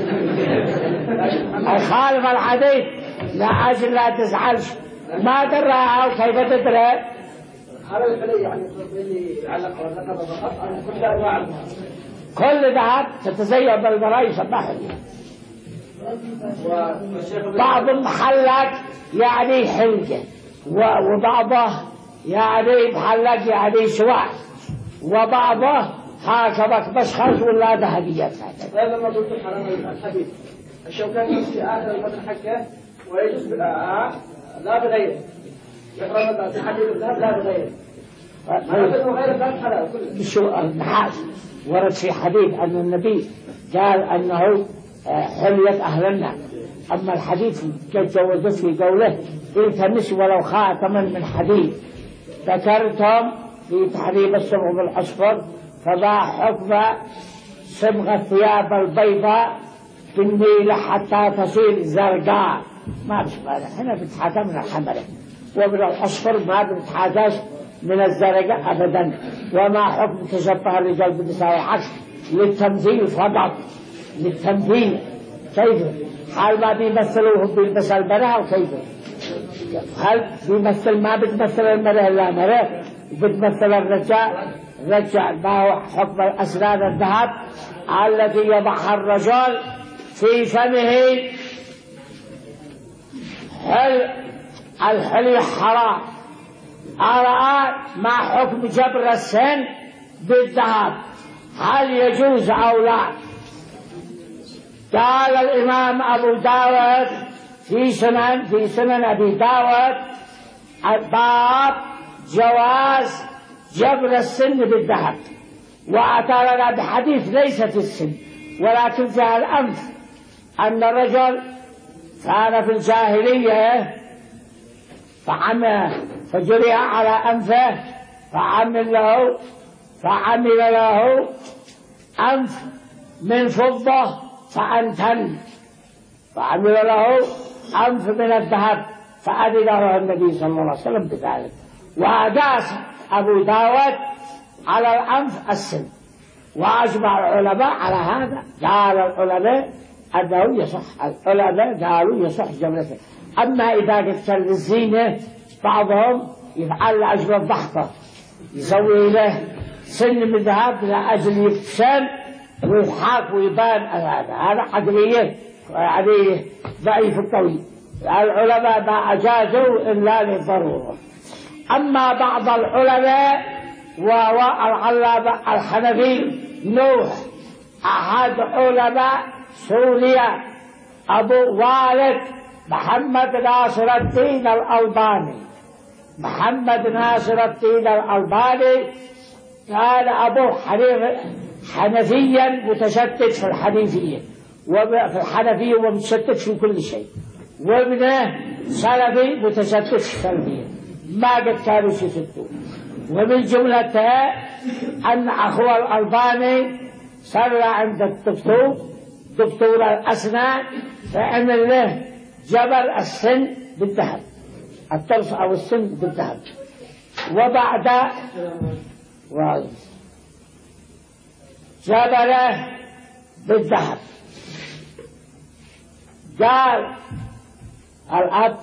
الخالف الحديث لا أجل لا تزعلش ما درها وكيف تدري. هذا الحلي يعني اللي يعلق على الرقبة فقط عن كل أنواع كل ذهب تتزين بالبراء يصبحه. بعض المحلات يعني حلقة وبعضه يعني محلات يعني سواء وبعضه هكذا بشخص ولا ذهبيات. هذا ما قلت حرام الحديث الشوكاني في آخر الفترة حكه ويجوز لا بغير يحرم في حديث الذهب لا بغير غير الذهب حلال كله. شو النحاس ورد في حديث أن النبي قال أنه حلية أهل النار. أما الحديث جوزت في قوله التمس ولو خاتما من حديد ذكرتم في تحريم الصبغ بالأصفر فما حكم صبغ الثياب البيضاء بالنيلة حتى تصير زرقاء؟ ما بشبه هنا بتحاجة من الحمرة ومن الأصفر ما بتحاجة من الزرقاء أبدا. وما حكم تشبه الرجال بالنساء عكس للتمثيل فقط للتمثيل. كيف حال ما بيمثلوهم بيلبس المرأة وكيف هل بيمثل ما بتمثل المرأة لا مرأة بتمثل الرجال رجال. ما هو حكم أسنان الذهب التي يضعها الرجل في فمه؟ هل الحلي حرام؟ أرى ما حكم جبر السن بالذهب هل يجوز أو لا؟ قال الإمام أبو داود في سنن في سنن أبي داود باب جواز جبر السن بالذهب. وأتى لنا بحديث ليست السن ولكن فيها الأنف أن الرجل كان في الجاهلية فعمل فجري على أنفه فعمل له فعمل له أنف من فضة فأنتن فعمل له أنف من الذهب فأذن له النبي صلى الله عليه وسلم بذلك. وأداس أبو داود على الأنف السن. وأجمع العلماء على هذا. قال العلماء أنه يصح العلماء قالوا يصح جبرته. أما إذا قلت للزينة بعضهم يفعل لأجل الضحكة يسوي له سن من ذهب لأجل يبتسم ويضحك ويبان هذا هذا عقلية يعني ضعيف القوي. العلماء ما أجازوا إلا للضرورة. أما بعض العلماء وهو العلامة الحنفي نوح أحد علماء سوريا أبو والد محمد ناصر الدين الألباني محمد ناصر الدين الألباني كان أبوه حنفيا متشدد في الحنيفية وفي الحنفية ومتشدد في كل شيء وابنه سلفي متشدد في السلفية ما قد كانوا يشدوا. ومن جملتها أن أخوه الألباني صلى عند الدكتور دكتور الأسنان فعمل له جبر السن بالذهب الطرف أو السن بالذهب. وبعد جبره بالذهب قال الأب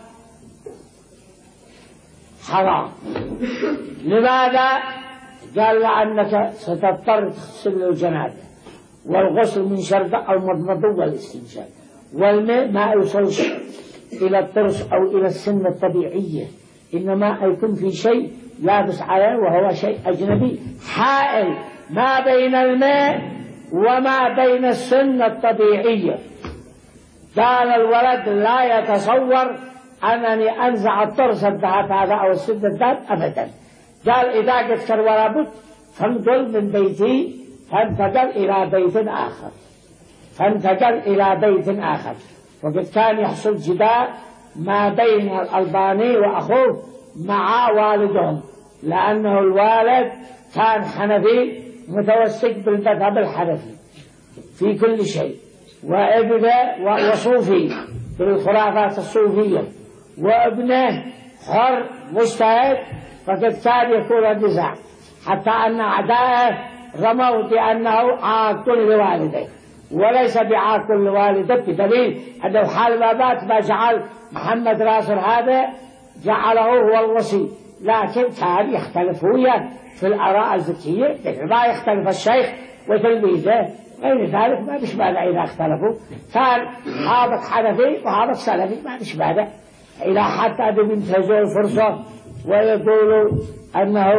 حرام. لماذا؟ قال لأنك ستضطر تغسل الجنازة والغسل من شرب أو مضمض والاستنشاق. والماء ما يوصل إلى الطرس أو إلى السن الطبيعية، إنما يكون في شيء لابس عليه وهو شيء أجنبي حائل ما بين الماء وما بين السن الطبيعية. قال الولد لا يتصور أنني أنزع الطرس الذهب هذا أو السن الذهب أبدا. قال إذا قد كان ولا بد فانقل من بيتي، فانتقل إلى بيت آخر فانتقل إلى بيت آخر وقد كان يحصل جدال ما بين الألباني وأخوه مع والدهم، لأنه الوالد كان حنفي متوسك بالمذهب الحنفي في كل شيء، وابنه وصوفي بالخرافات الصوفية، وابنه حر مجتهد، فقد كان يكون النزاع حتى أن أعدائه رموا بأنه عاق لوالده وليس بعاق لوالده، بدليل أنه حال ما مات ما جعل محمد راسل هذا جعله هو الوصي، لكن كان يختلف وياه في الآراء الفقهية مثل ما يختلف الشيخ وتلميذه، غير ذلك ما مش مانع إذا اختلفوا. كان هذا حنفي وهذا سلفي ما مش مانع، إلى حتى بينتهزوا الفرصة ويقولوا أنه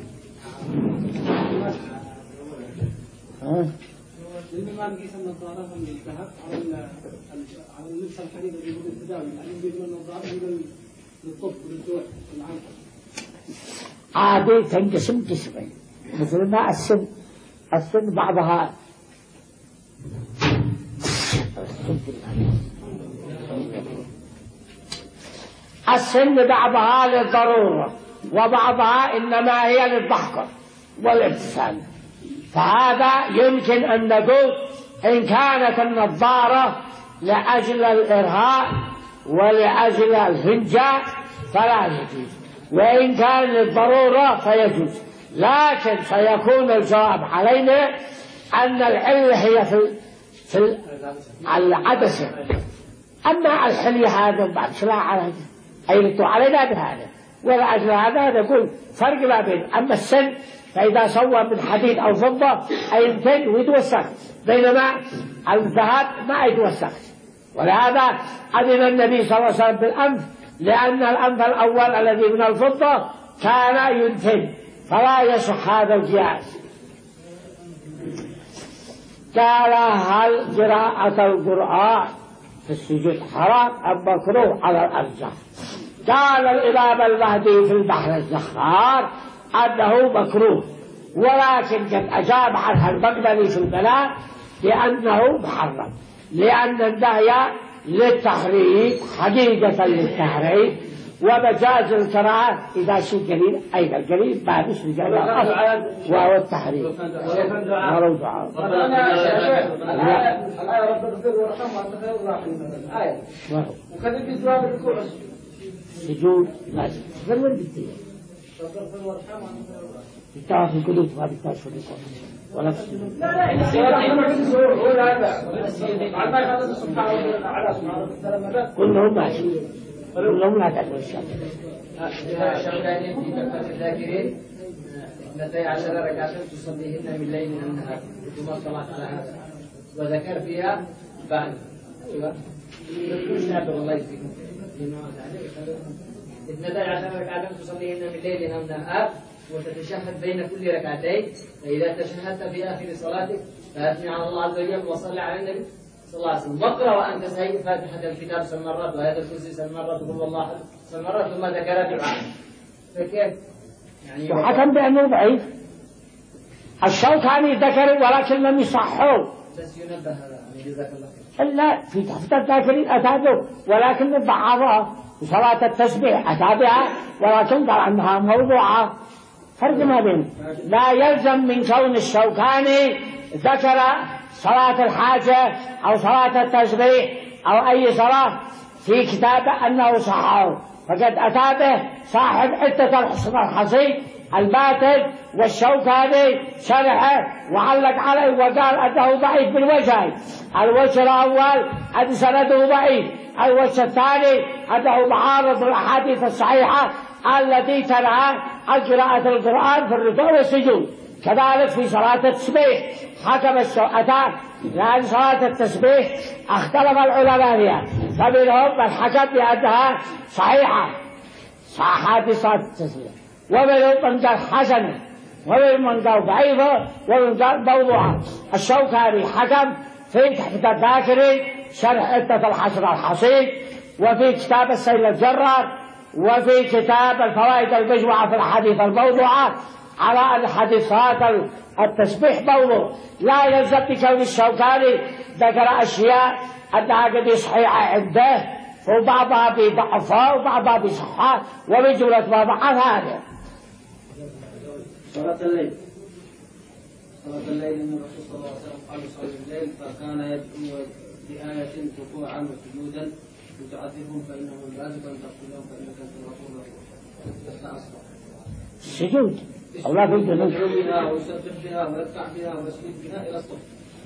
ها لما نقيس النظارة من الذهب على على اللبس الحديد اللي هو التداوي، يعني يجيبون النظارة إلى للطب وللجوع والعنف. عادي تنقسم قسمين، مثل ما السن السن بعضها السن بعضها للضرورة وبعضها إنما هي للضحك والابتسام، فهذا يمكن أن نقول إن كانت النظارة لأجل الإرهاء ولأجل الهنجاء فلا يجوز، وإن كان للضرورة فيجوز، لكن سيكون الجواب علينا أن العلة هي في, في العدسة. أما الحلية هذا بعد لا على أيلتوا علينا بهذا، ولا أجل هذا نقول فرق ما بين. أما السن فإذا سوى من حديد أو فضة أينتن ويتوسخ، بينما الذهب ما يتوسخ، ولهذا أذن النبي صلى الله عليه وسلم بالأنف، لأن الأنف الأول الذي من الفضة كان ينتن فلا يصح هذا القياس. قال هل قراءة القرآن في السجود حرام أم مكروه على الأرجح؟ قال الإمام المهدي في البحر الزخار أنه مكروه، ولكن قد أجاب عنها المقبلي في البلاغ بأنه محرم، لأن النهي للتحريم حقيقة للتحريم، ومجاز الكراهة إذا شيء قليل أيضا قليل ما بيش لجنة وهو التحريم ولو دعاء. الآية رب اغفر وارحم وأنت خير الراحمين، الآية وكذلك جواب الركوع سجود لازم غير وين بدي رب اغفر وارحم وأنت خير الراحمين. بالتعرف في القلوب ما بالتعرف في الركوع ولا في السجود. لا لا هو هذا على ما يخلص سبحانه وتعالى كلهم ماشي كلهم لا تقول الشيء. الشوكاني في تحفة الذاكرين اثنتي عشر ركعة تصليهن من ليل إلى النهار ثم اطلعت على هذا وذكر فيها بعد الله يجزيكم اثنتي عشر ركعة تصليهن من ليل إلى النهار وتتشهد بين كل ركعتين، فإذا تشهدت في آخر صلاتك فأثني على الله عز وجل وصلي على النبي صلى الله عليه وسلم، واقرأ وأنت سيد فاتحة الكتاب سبع مرات وهذا الكرسي سبع مرات وقل الله أحد سبع مرات ثم ذكر دعاء. فكيف؟ يعني وحكم بأنه ضعيف. الشوكاني ذكر ولكن لم يصحه. بس ينبه هذا يعني جزاك الله خير. إلا في تحفة الذاكرين أتابعه ولكن ضعفها، وصلاة التسبيح أتابعها ولكن قال عنها موضوعة. فرق ما بين لا يلزم من كون الشوكاني ذكر صلاة الحاجة أو صلاة التسبيح أو أي صلاة في كتابه أنه صححه، فقد أتى به صاحب عدة الحصن الحصين الباطل والشوكاني شرحه وعلق عليه وقال أنه ضعيف بالوجهين، الوجه الأول أن سنده ضعيف، الوجه الثاني أنه معارض الأحاديث الصحيحة التي تنهى عن قراءة القرآن في الركوع والسجود، كذلك في صلاة التسبيح حكم الشوكاني لأن صلاة التسبيح اختلف العلماء فيها، فمنهم من حكم بأنها صحيحة صحيحة صلاة التسبيح، ومنهم من قال حسنة، ومنهم من قال ضعيفة، ومن قال موضوعة. الشوكاني حكم في تحت الذاكري شرح عدة الحشر الحصيد، وفي كتاب السيل الجرار، وفي كتاب الفوائد المجموعة في الحديث الموضوعة على أن حديث صلاة التسبيح موضوع. لا يلزم بكون الشوكاني ذكر أشياء أنها قد صحيحة عنده، وبعضها بضعفها وبعضها بصحة، ومن جملة ما ضعف هذا. صلاة الليل صلاة الليل أن الرسول صلى الله عليه وسلم قال صلى الليل فكان يدعو بآية ركوعا وسجودا وتعذبهم فإنهم لازم أن تقتلهم فإنك أنت الغفور الرحيم. السجود الله يقول يدعو بها ويسبح بها ويركع بها ويسجد بها إلى الصبح.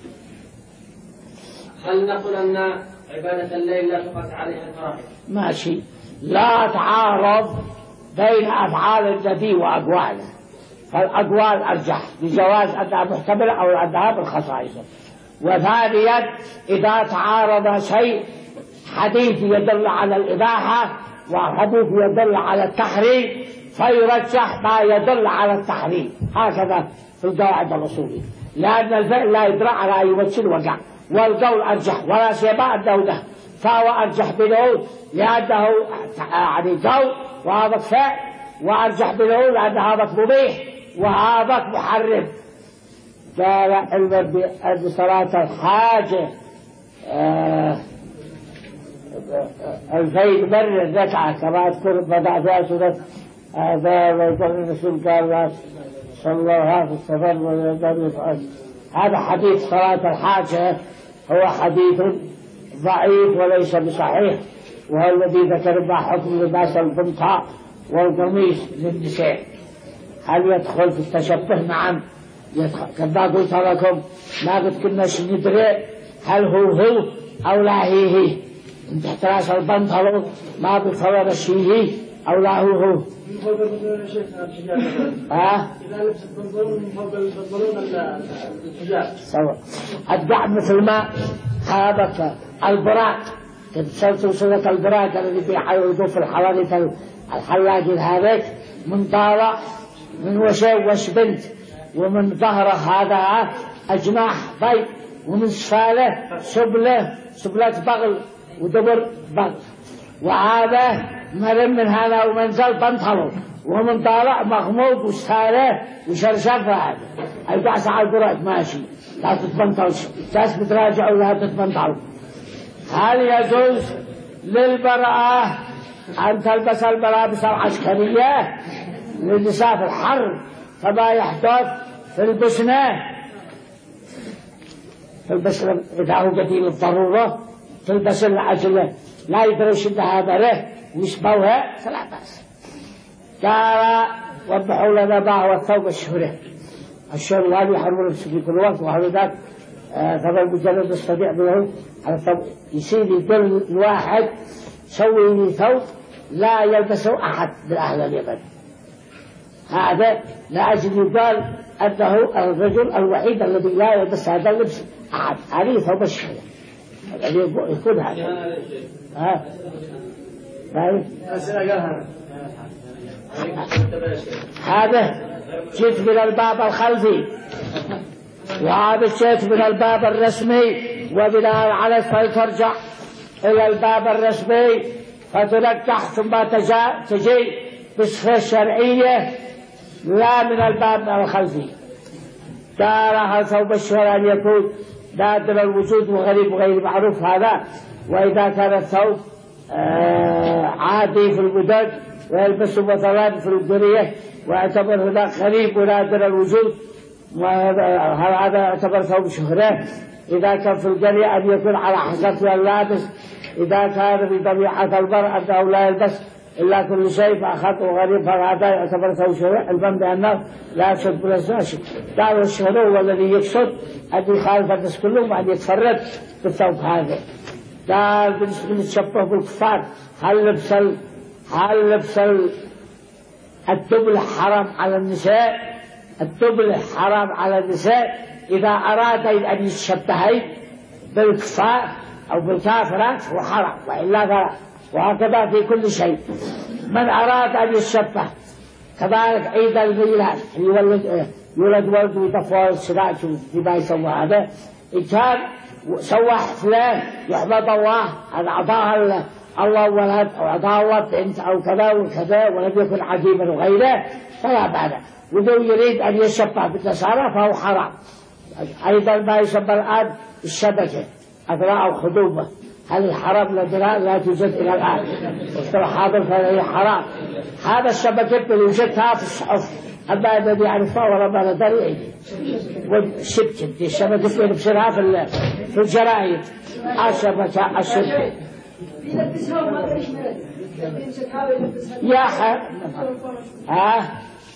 هل نقول أن عبادة الليل لا تقاس عليها الفرائض؟ ماشي، لا تعارض بين أفعال النبي وأقواله، فالأقوال أرجح بجواز أنها محتملة أو أنها بالخصائص. وثانيا إذا تعارض شيء حديث يدل على الإباحة وحديث يدل على التحريم فيرجح ما يدل على التحريم، هكذا في القواعد الأصولية، لأن الفعل لا يدرى على أي وجه وقع، والقول أرجح ولا سيما أنه له، فهو أرجح منه لأنه يعني قول وهذا فعل، وأرجح منه لأن هذا مبيح وهذا محرم. قال علما بأن صلاة الحاجة آه الفيد مرة ركعة كما أذكر بدأ فيها سورة هذا ويقول الرسول قال صلى الله عليه وسلم. هذا حديث صلاة الحاجة هو حديث ضعيف وليس بصحيح، وهو الذي ذكر ما حكم لباس البنطة والقميص للنساء. هل يدخل في التشبه؟ نعم يدخل، كما قلت لكم ما قد كناش ندري هل هو هو أو لا هي هي، من تحت راس البنطلون ما بتصور الشيء أو لا هو هو. ها؟ إذا لبس البنطلون من فوق البنطلون الحجاب. سواء. الدعم مثل ما هذا البراق، تسلسل سورة البراق الذي بيحيوه في الحوادث الحلاقين هذاك، من طالع من وشي وش بنت، ومن ظهره هذا أجناح بيض، ومن سفاله سبله سبلة بغل ودبر بغل، وهذا مرم من هذا ومنزل بنطلون، ومن طالع مغموض وسفاله وشرشف. هذا البعث على البراق ماشي لا تتبنطل، جالس بتراجع ولا تتبنطل. هل يجوز للمرأة أن تلبس الملابس العسكرية للنساء في الحر كما يحدث في البسنة؟ تلبس إذا هو قتيل الضرورة تلبس العجلة لا يدري إنها بره ويشبهها فلا بأس. قال وضحوا لنا ما هو الثوب الشهري. الشهر هذا يحرمون في كل وقت، وهذا ذاك طبعا مجرد يستطيع منه على الثوب يصير يقول الواحد سوي لي ثوب لا يلبسه أحد من أهل اليمن. هذا لأجل يقال أنه الرجل الوحيد الذي لا يلبس هذا اللبس أحد، هذه ثوب الشهري الذي يكون هذا. ها هذا جئت من الباب الخلفي، وهذا جئت من الباب الرسمي، وبناء على فترجع إلى الباب الرسمي فتنكح ثم تجي بصفة شرعية لا من الباب الخلفي. قال ثوب الشهر أن يكون نادر الوجود وغريب وغير معروف هذا، وإذا كان الثوب آه عادي في المدن ويلبسه مثلا في القرية واعتبر هناك غريب ونادر الوجود، وهذا يعتبر ثوب شهرة. إذا كان في القرية أن يكون على حسب اللابس، إذا كان بطبيعة المرء أنه لا يلبس إلا كل شيء فأخذه غريب فهذا يعتبر ثوب شهرة. البند أنه لا يقصد بالأساس، قالوا الشهر هو الذي يقصد أن يخالف الناس كلهم وأن يتفرد بالثوب هذا. قال بالنسبة للتشبه بالكفار، هل لبس هل لبس الدبل حرام على النساء؟ الدبل حرام على النساء إذا أراد أن يتشبهين بالكفار أو بالكافرات هو حرام، وإلا فلا. وهكذا في كل شيء. من أراد أن يتشبه كذلك عيد الميلاد يولد يولد ولد ويطفى السراج وما يسوى هذا، إن كان سوى حفلة يحمد الله أن أعطاه الله ولد أو أعطاه الله بنت أو كذا وكذا ولم يكن عجيبا وغيره فلا مانع. ولو يريد أن يشبه بالنصارى فهو حرام. أيضا ما يسمى الآن الشبكة أثناء الخطوبة، هل الحرام لا لا توجد إلى الآن، وقت حاضر فهي حرام. هذا الشبكة يوجدها في الصحف، أما الذي يعرفها ولا ما ندري. والشبكة الشبكة اللي بصيرها في في الجرائد الشبكة الشبكة يا ح ها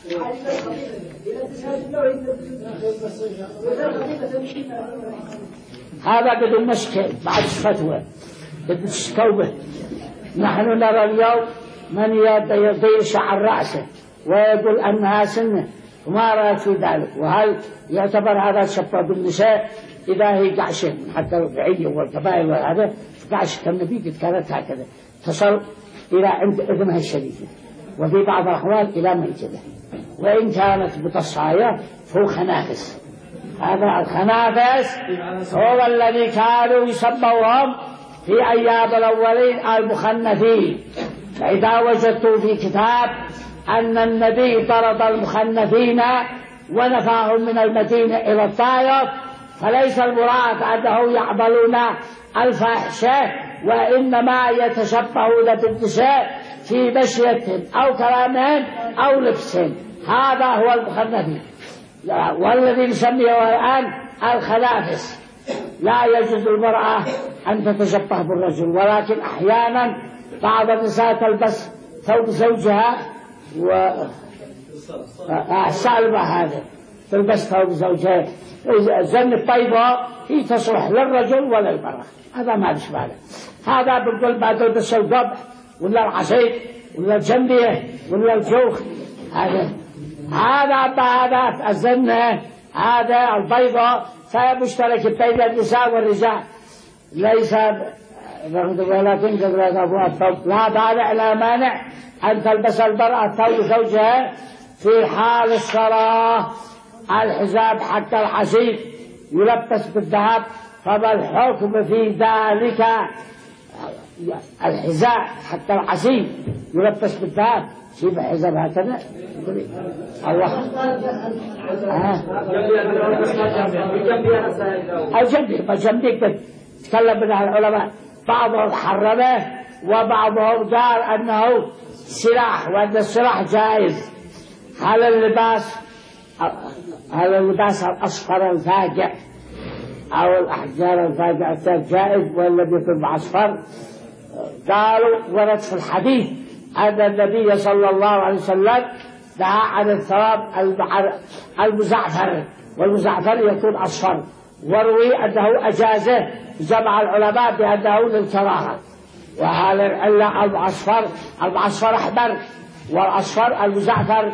هذا بدون مشكل بعد فتوى بالتوبة. نحن نرى اليوم من يطير شعر رأسه ويقول أنها سنة، وما رأيت في ذلك؟ وهل يعتبر هذا تشبه بالنساء إذا هي قعشة حتى الرعية والقبائل وهذا قعشة النبي قد كانت هكذا تصل إلى عند إذنها الشريفة، وفي بعض الأحوال إلى ميتده، وإن كانت بتصايا فهو خنافس. هذا الخنافس هو الذي كانوا يسموهم في أيام الأولين المخنثين. فإذا وجدتوا في كتاب أن النبي طرد المخنثين ونفاهم من المدينة إلى الطائف، فليس المراد أنهم يعملون الفاحشة، وإنما يتشبهون بالنساء في مشيتهم أو كلامهم أو لبسهم. هذا هو المخنثين، والذي نسميه الآن الخنافس. لا يجوز للمرأة أن تتشبه بالرجل، ولكن أحيانا بعض النساء تلبس ثوب زوجها و السالبة هذا تلبس ثوب زوجها زن الطيبة هي تصلح للرجل ولا للمرأة، هذا ما بشبه. هذا بنقول ما تلبس القبع ولا العصيب ولا الجنبية ولا الجوخ، هذا هذا هذا الزن هذا البيضة فمشترك بين النساء والرجال، ليس ولكن لا مانع لا مانع أن تلبس المرأة ثوب زوجها في حال الصلاة. الحزام حتى الحسيب يلبس بالذهب، فما الحكم في ذلك؟ الحذاء حتى الحسيب يلبس بالذهب، شيب الحزام هكذا الله الجنبي ما جنبيك تكلم منها العلماء، بعضهم حرمه وبعضهم قال أنه سلاح وأن السلاح جائز. هل اللباس هل اللباس الأصفر الفاجع أو الأحجار الفاجعة جائز ولا بيكون أصفر؟ قالوا ورد في الحديث أن النبي صلى الله عليه وسلم دعا عن الثواب المزعفر، والمزعفر يكون أصفر، وروي أنه أجازه جمع العلماء بأنه للكراهة. وهذا العلة المعصفر المعصفر أحمر، والأصفر المزعفر.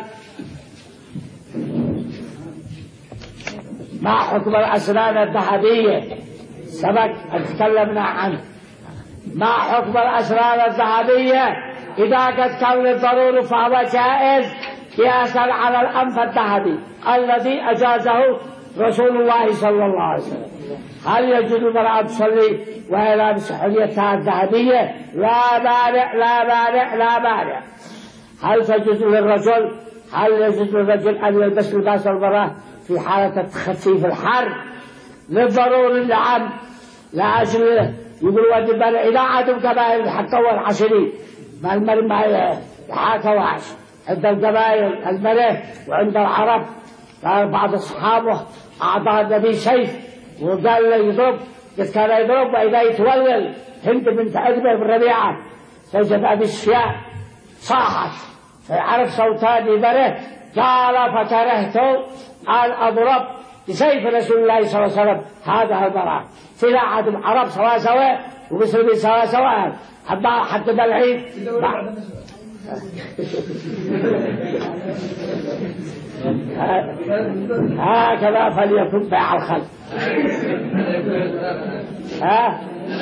ما حكم الأسنان الذهبية؟ سبق أن تكلمنا عنه. ما حكم الأسنان الذهبية؟ إذا قد كان للضرورة فهو جائز قياسا على الأنف الذهبي الذي أجازه رسول الله صلى الله عليه وسلم. هل يجوز المرأة تصلي وهي لابسة حليتها الذهبية؟ لا مانع لا مانع لا مانع. هل تجوز للرجل هل يجوز للرجل أن يلبس لباس المرأة في حالة تخفيف الحر؟ للضروري نعم، لأجل يقولوا أن المرء إذا عادوا قبائل الحكة والعشرين ما المرء ما يحاكواش عند القبائل المرء وعند العرب. قال بعض أصحابه أعطاه النبي سيف وقال له يضرب، قد كان يضرب وإذا يتولل هند بنت عتبة بن ربيعة زوجة أبي سفيان صاحت فعرف صوتان بره، قال فكرهت أن أضرب بسيف رسول الله صلى الله عليه وسلم هذا المرأة. سلاح العرب سواء سواء ومسلمين سواء سواء حتى بالعيد هكذا فليكن بيع الخلق. ها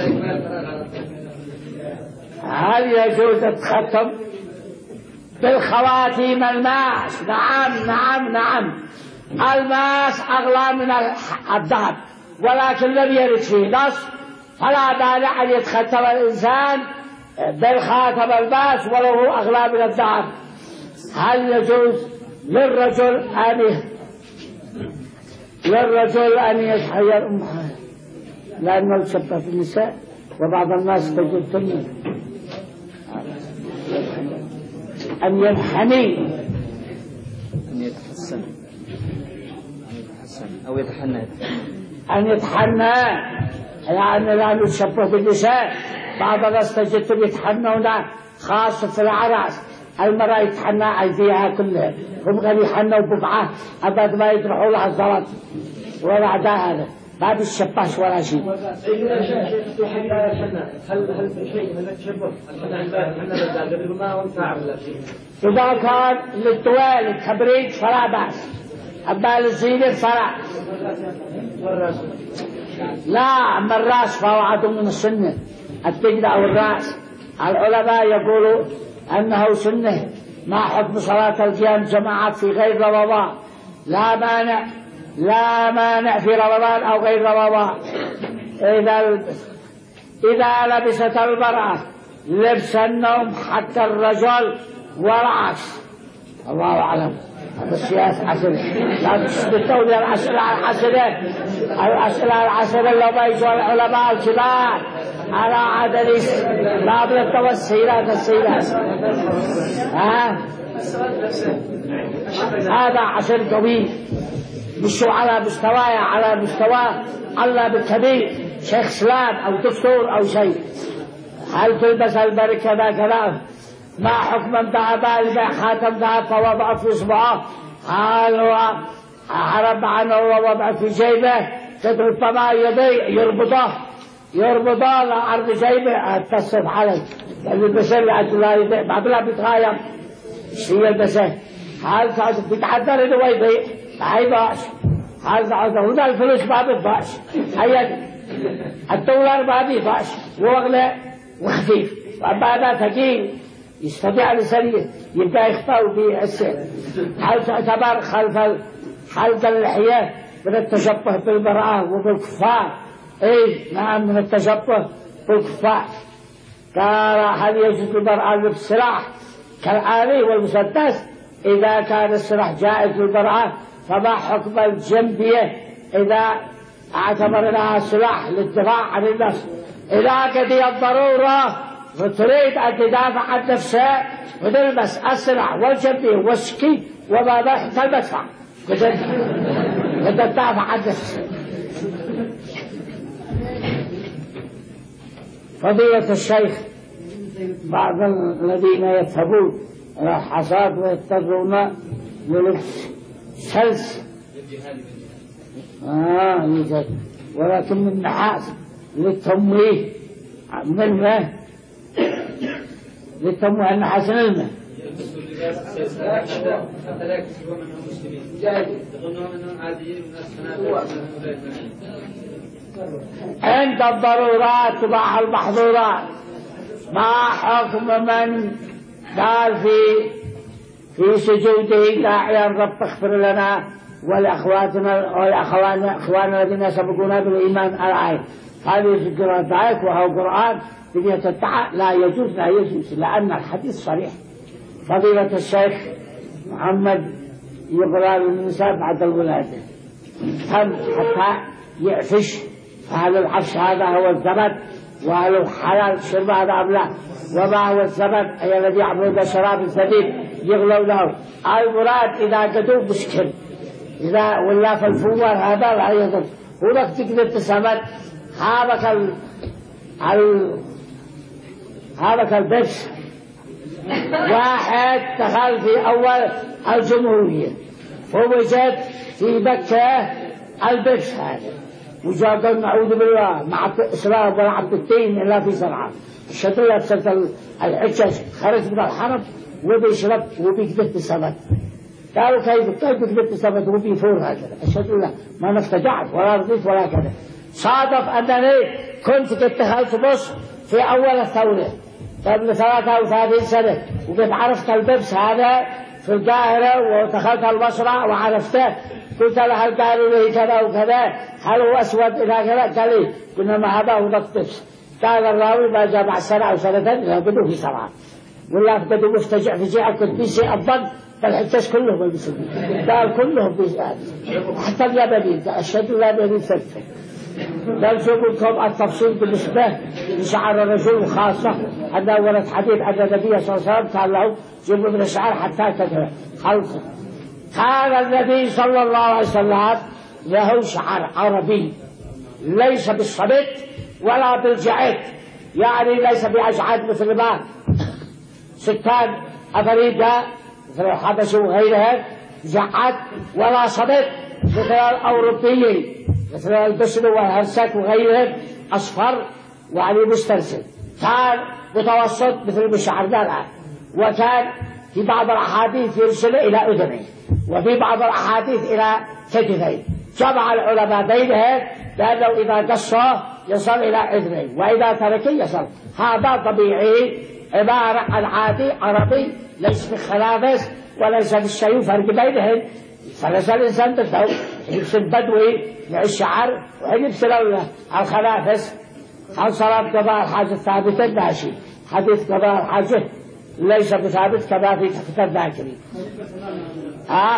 هل يجوز التختم بالخواتيم الماس؟ نعم نعم نعم، الماس أغلى من الذهب، ولكن لم يرد فيه نص، فلا مانع أن يتختم الإنسان بالخاتم الماس ولو أغلى من الذهب. هل يجوز للرجل أن للرجل أن يتحير أمها؟ لأنه يشبه في النساء وبعض الناس تجد تنمي أن ينحني، أن يتحسن أو يتحنى، أن يتحنى يعني لا يشبه بالنساء. بعض الناس تجد يتحنون خاصة في العراس، المرأة يتحنى أيديها كلها، هم غير يحنوا بقعة أبد ما يطرحوا لها الزلط ولا عدا هذا، ما بالشباش ولا شيء. سيدنا شيخ في حق الحناء، هل هل في شيء من التشبه الحناء الحناء بالذات ما ينفع ولا شيء؟ إذا كان للطوال التبريد فلا بأس، أما للزينة فلا. لا، أما الرأس فهو عدو من السنة، التجدة أو الرأس. العلماء يقولوا أنه سنة. ما حكم صلاة القيام جماعات في غير رمضان؟ لا مانع، لا مانع في رمضان أو غير رمضان. إذا إذا لبست المرأة لبس النوم حتى الرجل والعكس، الله أعلم. هذا السياسة عسل، لا تثبتوا لي الأسئلة العسلة، الأسئلة العسلة لو ما يجوا العلماء الكبار على عدد لا بد السيرات السيرات. ها هذا عسل طويل، مش على مستواي، على مستوى الله بالكبير، شيخ اسلام او دكتور او شيء. هل تلبس البركه كذا كذا؟ ما حكم من ذهب البيع خاتم ذهب فوضع في اصبعه؟ هل هو حرم عنه ووضع في جيبه؟ تدري طبعا يدي يربطه يربطه على عرض جيبه. اتصل علي يلبسه لا يبيع، بعد لا بيتغير شيء يلبسه. هل بيتحضر انه يبيع؟ ما يبيعش. هل هنا الفلوس ما بيبيعش، هي الدولار ما بيبيعش، واغلى وخفيف. واما هذا ثقيل يستطيع الانسان يبقى يخطئ في السعر. هل تعتبر خلف حلق اللحيه من التشبه بالمراه وبالكفار؟ اي نعم، من التشبه بالكفار. قال هل يجوز للمراه لبس السلاح كالآلي والمسدس؟ إذا كان السلاح جائز للمرأة فما حكم الجنبية إذا اعتبرناها سلاح للدفاع عن النفس؟ إذا قضيت الضرورة وتريد أن تدافع عن نفسها وتلبس السلاح والجنبية والسكين وما بحث المدفع قد تدافع عن نفسها. فضيلة الشيخ، بعض الذين يذهبون إلى الحصاد ويضطرون للبس سلس آه يوجد، ولكن من نحاس للتمويه من ماء، للتمويه النحاس من الماء. عند الضرورات تباح المحظورات. ما حكم من قال في في سجوده داعيا رب اغفر لنا ولأخواتنا والأخوان أخواننا الذين سبقونا بالإيمان الآية؟ هذه القراءة ذلك وهو قرآن بيتتع لا يجوز لا يجوز لأن الحديث صريح. فضيلة الشيخ محمد يقرأ للنساء بعد الولادة هم حتى يعفش، فهل العفش هذا هو الزبد؟ وهل الحلال شرب هذا أم لا؟ وما هو الزبد أي الذي يعبد شراب الزبيب يغلو له؟ المراد إذا قدوا مشكل، إذا ولا في الفوار هذا لا يضر. ولك تقدر تسمد هذاك ال ال هذاك البش. واحد دخل في أول الجمهورية ووجد في مكة البش هذا، وجاء نعوذ بالله مع إسرائيل ولا عبد الدين إلا في صنعاء الشتوية بسنة الحجاج خرج من الحرم وبيشرب وبيقدر بالسمك. قالوا كيف كيف تثبت ثبته بيفور هكذا؟ أشهد لا ما نفتجعت ولا رضيت ولا كذا. صادف أنني كنت اتخذت مصر في أول الثورة قبل ثلاثة أو ثلاثين سنة، وقد عرفت اللبس هذا في القاهرة ودخلت البصرة وعرفته. قلت له هل قالوا لي كذا وكذا؟ هل هو أسود إلى كذا؟ قال لي قلنا ما هذا هو اللبس. قال الراوي ما جاء بعد سنة أو سنتين إلا بدوا في سرعة ولا بدوا مفتجع في شيء كنت بيسي الظن فالحجاج كلهم المسلمين. قال كلهم بيسي حتى اليابانيين أشهد لا اليابانيين ثلاثة. قال شو لكم التفصيل بالنسبة لشعر الرجل خاصة أن ولد حديث أن النبي صلى الله عليه وسلم قال له جيبوا من الشعر حتى تدرى خلقه. كان النبي صلى الله عليه وسلم له شعر عربي ليس بالصمت ولا بالجعد، يعني ليس بأجعد مثل ما سكان أفريقيا مثل الحبش وغيرها جعد، ولا صمت مثل الأوروبيين مثل البشر والهرسك وغيرهم أصفر وعلي مسترسل. كان متوسط مثل مشعرنا الآن، وكان في بعض الأحاديث يرسل إلى أذنه وفي بعض الأحاديث إلى كتفيه. جمع العلماء بينهم لأنه إذا قصه يصل إلى أذنه وإذا تركه يصل. هذا طبيعي عبارة عن عادي عربي ليس بخلافس وليس بالشيء فرق بينهم. فليس الإنسان بالثوب يلبس البدوي الشعر ويلبس الخلافس. عن صلاة قضاء الحاجة ثابتة ماشي، حديث قضاء الحاجة ليس بثابت كما في تحت الذاكرين. آه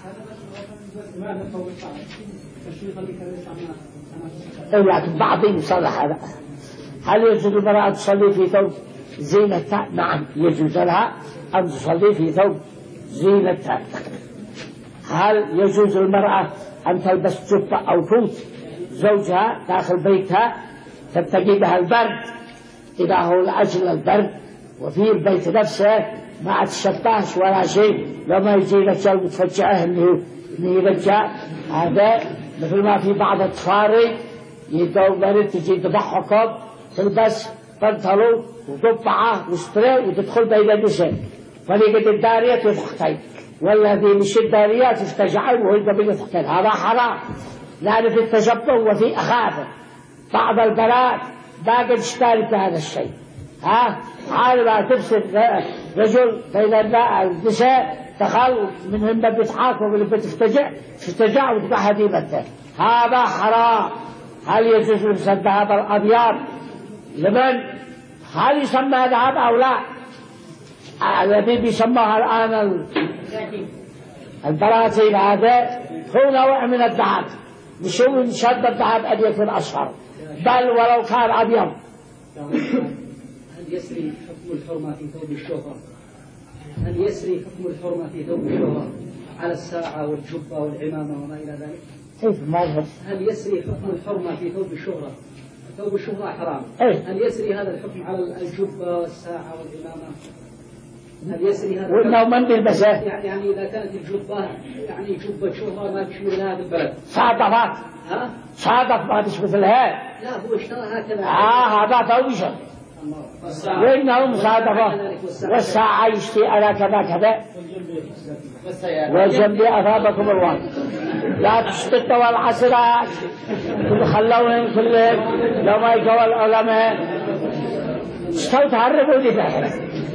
لكن بعضهم صلح هذا. هل يجوز المرأة تصلي في ثوب زينتها؟ نعم يجوز لها أن تصلي في ثوب زينتها. هل يجوز المرأة أن تلبس جبة أو فوت زوجها داخل بيتها تبتغي بها البرد إذا هو لأجل البرد وفي البيت نفسه ما تشبهش ولا شيء؟ لما يجي رجال متفجعه إنه يرجع هذا مثل ما في بعض الطفاري يدور برد تجي تضحكم تلبس بنطلون وقبعة وستري وتدخل بين النساء فريقة الدارية تضحكين والذي مش الداريات يفتجعون وهي قبل يضحكين. هذا حرام لأن في التشبه وفي أخافه. بعض البنات باقي تشترك بهذا الشيء. ها عالمة تفسد رجل بين النساء دخل منهم من بيضحك ومن بتفتجع تفتجع وتبقى هديمته. هذا حرام. هل يجوز لبس الذهب الأبيض لمن؟ هل يسمى ذهب أو لا؟ الذي بيسموها الآن البراتين هذا هو نوع من الذهب، مش هو من شد الذهب أن يكون أصفر بل ولو كان أبيض. هل يسري حكم الحرمة في ثوب الشهرة؟ هل يسري حكم الحرمة في ثوب الشهرة على الساعة والجبة والعمامة وما إلى ذلك؟ كيف ما يفهم؟ هل يسري حكم الحرمة في ثوب الشهرة؟ ثوب الشهرة حرام. إيه؟ هل يسري هذا الحكم على الجبة والساعة والعمامة؟ هل يسري هذا؟ وإنه من بيلبسه؟ يعني يعني إذا كانت الجبة يعني جبة شهرة ما تشبه لها بالبلد. صادفات. ها؟ صادف ما تشبه لها. لا هو اشترى هكذا. آه هذا ثوب شهر. وإنه مصادفة. والساعة يشتي على كذا كذا. والجنب أثابكم الله. لا تشتتوا والعسرات تخلوهم كلهم لما يقوى العلماء استوى تعرفوا دي فعلا.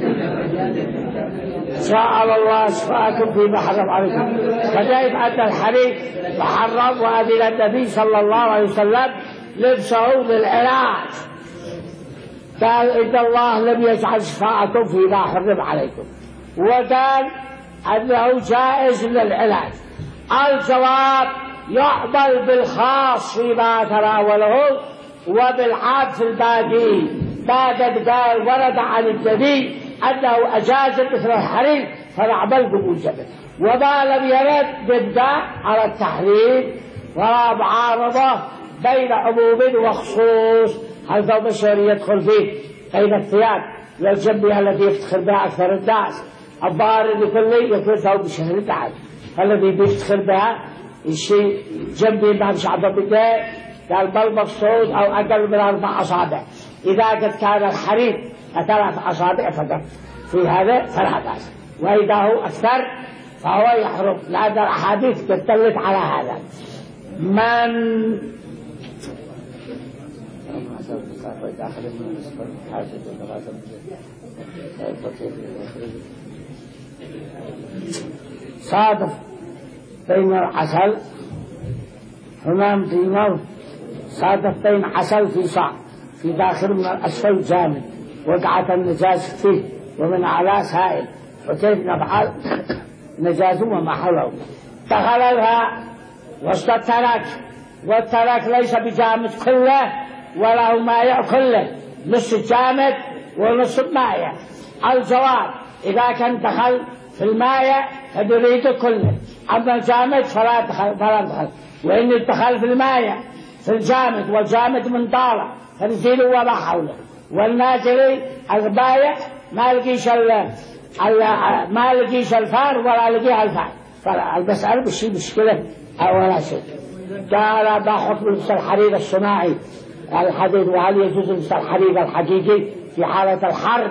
شاء الله شفاءكم فيما حرم عليكم. فجاءت أن الحريق محرم وأذن النبي صلى الله عليه وسلم لبسه للعلاج. قال إن الله لم يجعل شفاءكم فيما حرم عليكم، وقال أنه جائز للعلاج. الجواب يعمل بالخاص فيما تناوله وبالعام في الباقي. بعد قال ورد عن النبي أنه أجاز مثل الحرير فنعمل بموجبه، وما لم يرد نبدأ على التحريم ولا معارضة بين عموم وخصوص. هل ثوب الشهري يدخل فيه بين الثياب والجنبية التي يفتخر بها أكثر الناس؟ الظاهر لكل يكون ثوب الشهري بعد الذي بيفتخر بها الشيء جنبي ما مش عبد الله قال بل مقصود أو أقل من أربع أصابع. إذا قد كان الحرير ثلاث أصابع فقط في هذا فلا بأس، وإذا هو أكثر فهو يحرم، لأن الأحاديث تدلت على هذا. من صادف بين العسل حمام دينار، صادف بين عسل في صاع في داخل من الأسفل جامد، وقعت النجاسة فيه ومن أعلى سائل، وكيف نفعل؟ نجاسة وما حوله دخلها وسط الترك، والترك ليس بجامد كله ولا ماء كله، نص جامد ونص ماء. الجواب إذا كان دخل في الماء فبريد كله، أما الجامد فلا دخل فلا دخل. وإن الدخل في الماء في الجامد والجامد من طالع فنزيله وما حوله، والنازل البايع ما لقيش ما لقيش الفار ولا لقيها الفار، فالمسألة بشي مشكلة ولا شيء. قال ما حكم لبس الحرير الصناعي الحديد، وهل يجوز لبس الحرير الحقيقي في حالة الحرب؟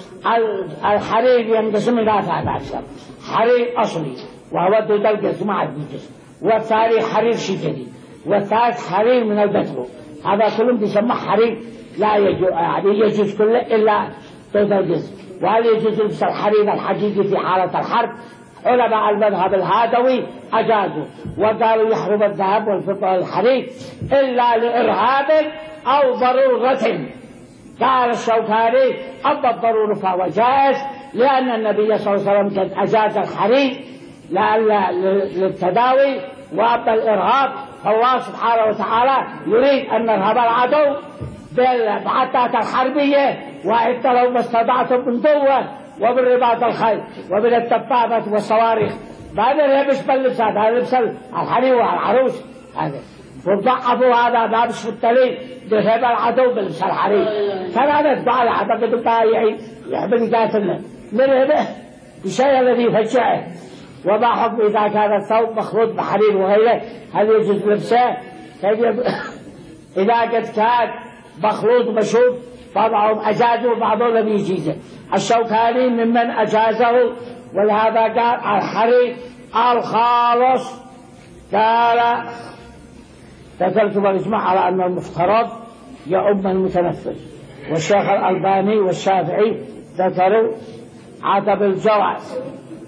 الحرير ينقسم إلى ثلاثة أقسام: حرير أصلي وهو دود الجسم مع الجسم، والثاني حرير شجري، والثالث حرير من البترول. هذا كلهم يسمى حرير لا يجوز، يعني يجوز كله إلا دود الجسم. وهل يجوز لبس الحرير الحقيقي في حالة الحرب؟ علماء المذهب الهادوي أجازوا وقالوا يحرم الذهب والفضة والحرير إلا لإرهاب أو ضرورة. قال الشوكاني أما الضرورة فهو جائز، لأن النبي صلى الله عليه وسلم قد أجاز الحرير للتداوي. وأما الإرهاب فالله سبحانه وتعالى يريد أن نرهب العدو بالمعدات الحربية، وإنت لو ما استطعتم من قوة وبالرباط الخيل ومن الدبابة والصواريخ ما نرهبش باللبس هذا، لبس الحرير والعروس هذا، وضعفوا هذا باب في الدليل نرهب العدو بلبس الحرير. فلا نتبع العدو بالبايعي يحمل قاتلنا، نرهبه بشيء الذي يفجعه. وما حكم إذا كان الثوب مخلوط بحرير وغيره، هل يجوز لبسه؟ إذا قد كان مخلوط مشوب بعضهم أجازوا وبعضهم لم يجيزه. الشوكاني ممن أجازه، ولهذا قال الحرير الخالص. قال ذكرت بالإجماع على أن المفترض يؤم المتنفل، والشيخ الألباني والشافعي ذكروا عدم الجواز.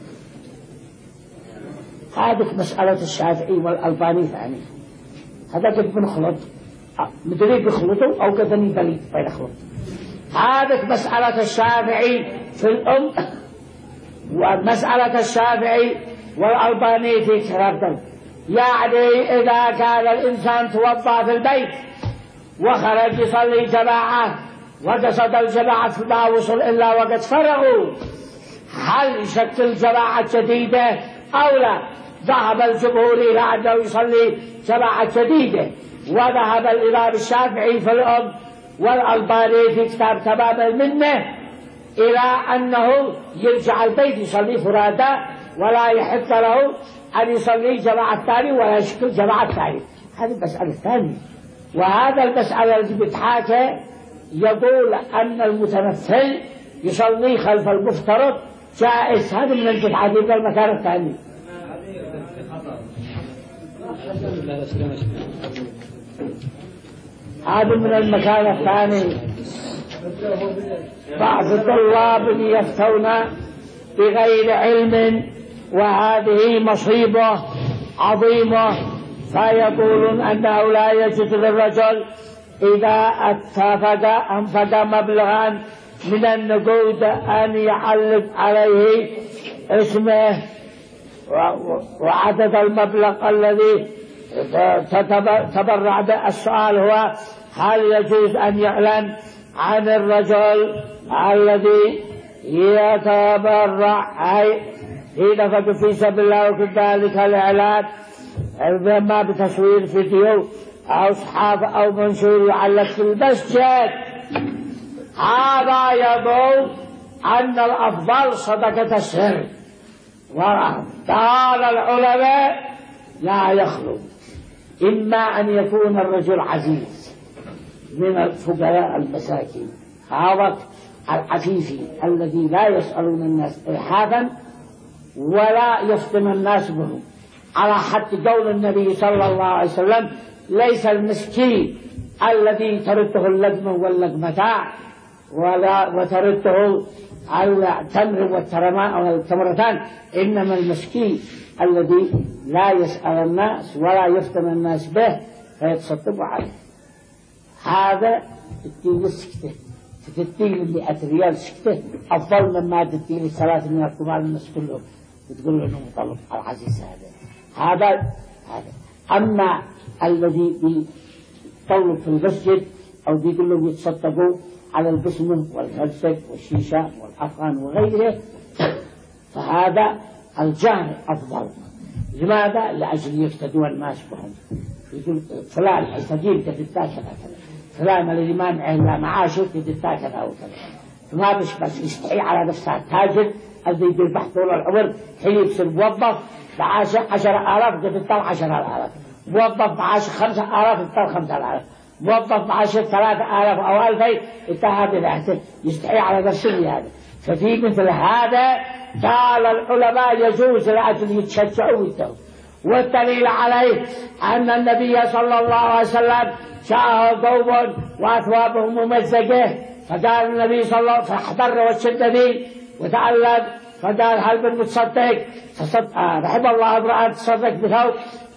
هذه مسألة الشافعي والألباني ثاني، هذا قد بنخلط مدري بيخلطوا أو قدني بليد بيخلط. هذه مسألة الشافعي في الأم، ومسألة الشافعي والألباني في كرافدل. يعني إذا كان الإنسان توضأ في البيت وخرج يصلي جماعة وقصد الجماعة فما وصل إلا وقد فرغوا، هل يشكل جماعة جديدة أو لا؟ ذهب الجمهور إلى أنه يصلي جماعة جديدة، وذهب الإمام الشافعي في الأم والألباني في كتاب تمام المنة إلى أنه يرجع البيت يصلي فرادى، ولا يحق له أن يصلي جماعة ثانية ولا يشكل جماعة ثانية. هذه المسألة الثانية. وهذا المسألة التي بتحاكى يقول أن المتنفل يصلي خلف المفترض جائز. هذا من البدعة من المكان الثاني. هذا من المكان الثاني. بعض الطلاب يفتون بغير علم، وهذه مصيبة عظيمة. فيقولون أنه لا يجوز للرجل إذا اتفق أنفق مبلغا من النقود أن يعلق عليه اسمه وعدد المبلغ الذي تبرع به. السؤال هو هل يجوز أن يعلن عن الرجل الذي يتبرع حين نفق في سبيل الله، وكذلك الإعلان إما بتصوير فيديو أو صحافة أو منشور يعلق في المسجد؟ هذا يقول أن الأفضل صدقة السر. قال العلماء لا يخلو إما أن يكون الرجل عزيز من الفقراء ولا يفطن الناس به، على حد قول النبي صلى الله عليه وسلم: ليس المسكين الذي ترده اللقمة واللقمتان ولا وترده التمر والترمان أو التمرتان، إنما المسكين الذي لا يسأل الناس ولا يفطن الناس به فيتصدق عليه. هذا تديه سكته، تديه مئة ريال سكته أفضل مما تديه ثلاث من الكبار الناس كلهم وتقول له إنه مطلب على العزيز. هذا هذا هذا أما الذي يطلب في المسجد أو بيقول له يتصدقوا على البسمة والفلسف والشيشة والأفغان وغيره، فهذا الجامع أفضل. لماذا؟ لأجل يفتدوا الناس بهم. يقول فلان الفقير تدفع كذا كذا، فلان الذي ما معه إلا معاشه تدفع كذا وكذا، فما بس بس يستحي على نفسه التاجر الذي يربح طول العمر حين يصير موظف بعاشه عشرة آلاف تدفع عشرة آلاف، موظف بعاشه خمسة آلاف تدفع خمسة آلاف، موظف بعاشه ثلاثة آلاف أو ألفين انتهى بذاته، يستحي على نفسه هذا. ففي مثل هذا قال العلماء يجوز لأجل يتشجعوا ويتوا. والدليل عليه أن النبي صلى الله عليه وسلم جاءه قوم وأثوابهم ممزقة، فقال النبي صلى الله عليه وسلم فاحضر والشددين وتعلم، فقال هل من متصدق؟ تصدق آه رحم الله امرأة تصدق بثوب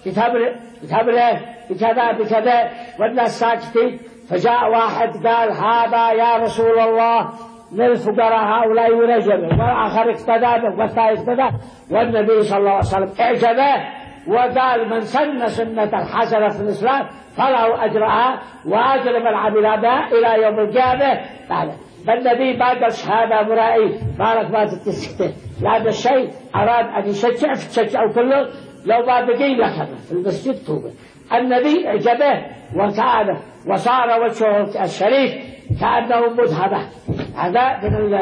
كتاب له بكذا بكذا والناس ساكتين. فجاء واحد قال هذا يا رسول الله للفقراء هؤلاء ورجبه، والآخر اقتدى به والثالث اقتدى، والنبي صلى الله عليه وسلم اعجبه وقال من سن سنة حسنة في الإسلام فله أجرها وأجر من عمل بها إلى يوم القيامة. فالنبي ما قال هذا مرائي بارك ما تتسكته، لأن الشيء أراد أن يشجع فتشجعوا كله، لو ما بقي لكذا في المسجد توبه. النبي اعجبه وكان وصار وجهه الشريف كأنه مذهبة. هذا من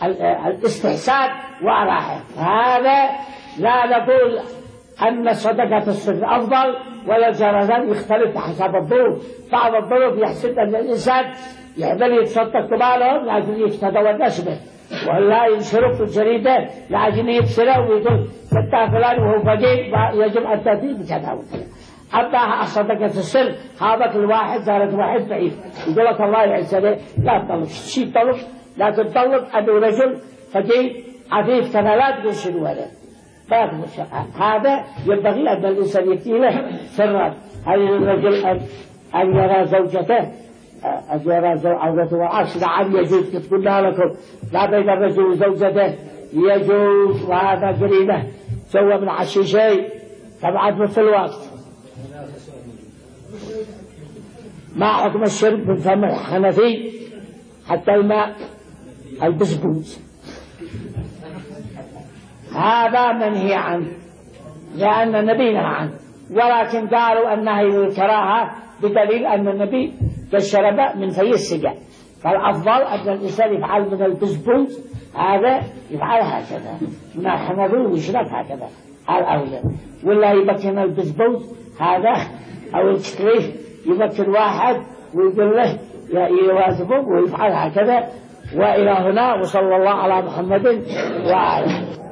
الاستحسان وراحه. هذا لا نقول أن صدقة السر أفضل ولا جرزان، يختلف حسب الظروف. بعض الظروف يحسن أن الإنسان يعمل يتصدق بمالهم لكن يفتدوا الناس به، ولا ينشروا في الجريدة لعجل يبصروا ويقول كتا فلان وهو فقير يجب أن تأتي بكذا وكذا. أما صدقة السر هذا الواحد زارت واحد ضعيف يقول لك الله يعزني لا تطلب شيء، طلب لا تطلب أنه رجل فقير عفيف كذا لا تقول شنو هذا. هذا ينبغي أن الإنسان يأتي له سرا. هل الرجل أن يرى زوجته أن يرى عورته وعشر عام يجوز قلنا لكم لا بين الرجل وزوجته يجوز، وهذا جريمة سوى من عشر شيء طبعا مثل الوقت. ما حكم الشرب من فم الحنفي حتى الماء البسبوس؟ هذا منهي عنه لأن النبي نهى عنه، ولكن قالوا النهي للكراهة بدليل أن النبي شرب من في السجع، فالأفضل أن الإنسان يفعل من البسبوس هذا يفعل هكذا من الحنفي ويشرب هكذا الأولى، ولا يمكن البسبوس هذا أو التكليف يمكن واحد ويقول له يوازبه ويفعل هكذا. وإلى هنا وصلى الله على محمد وعلى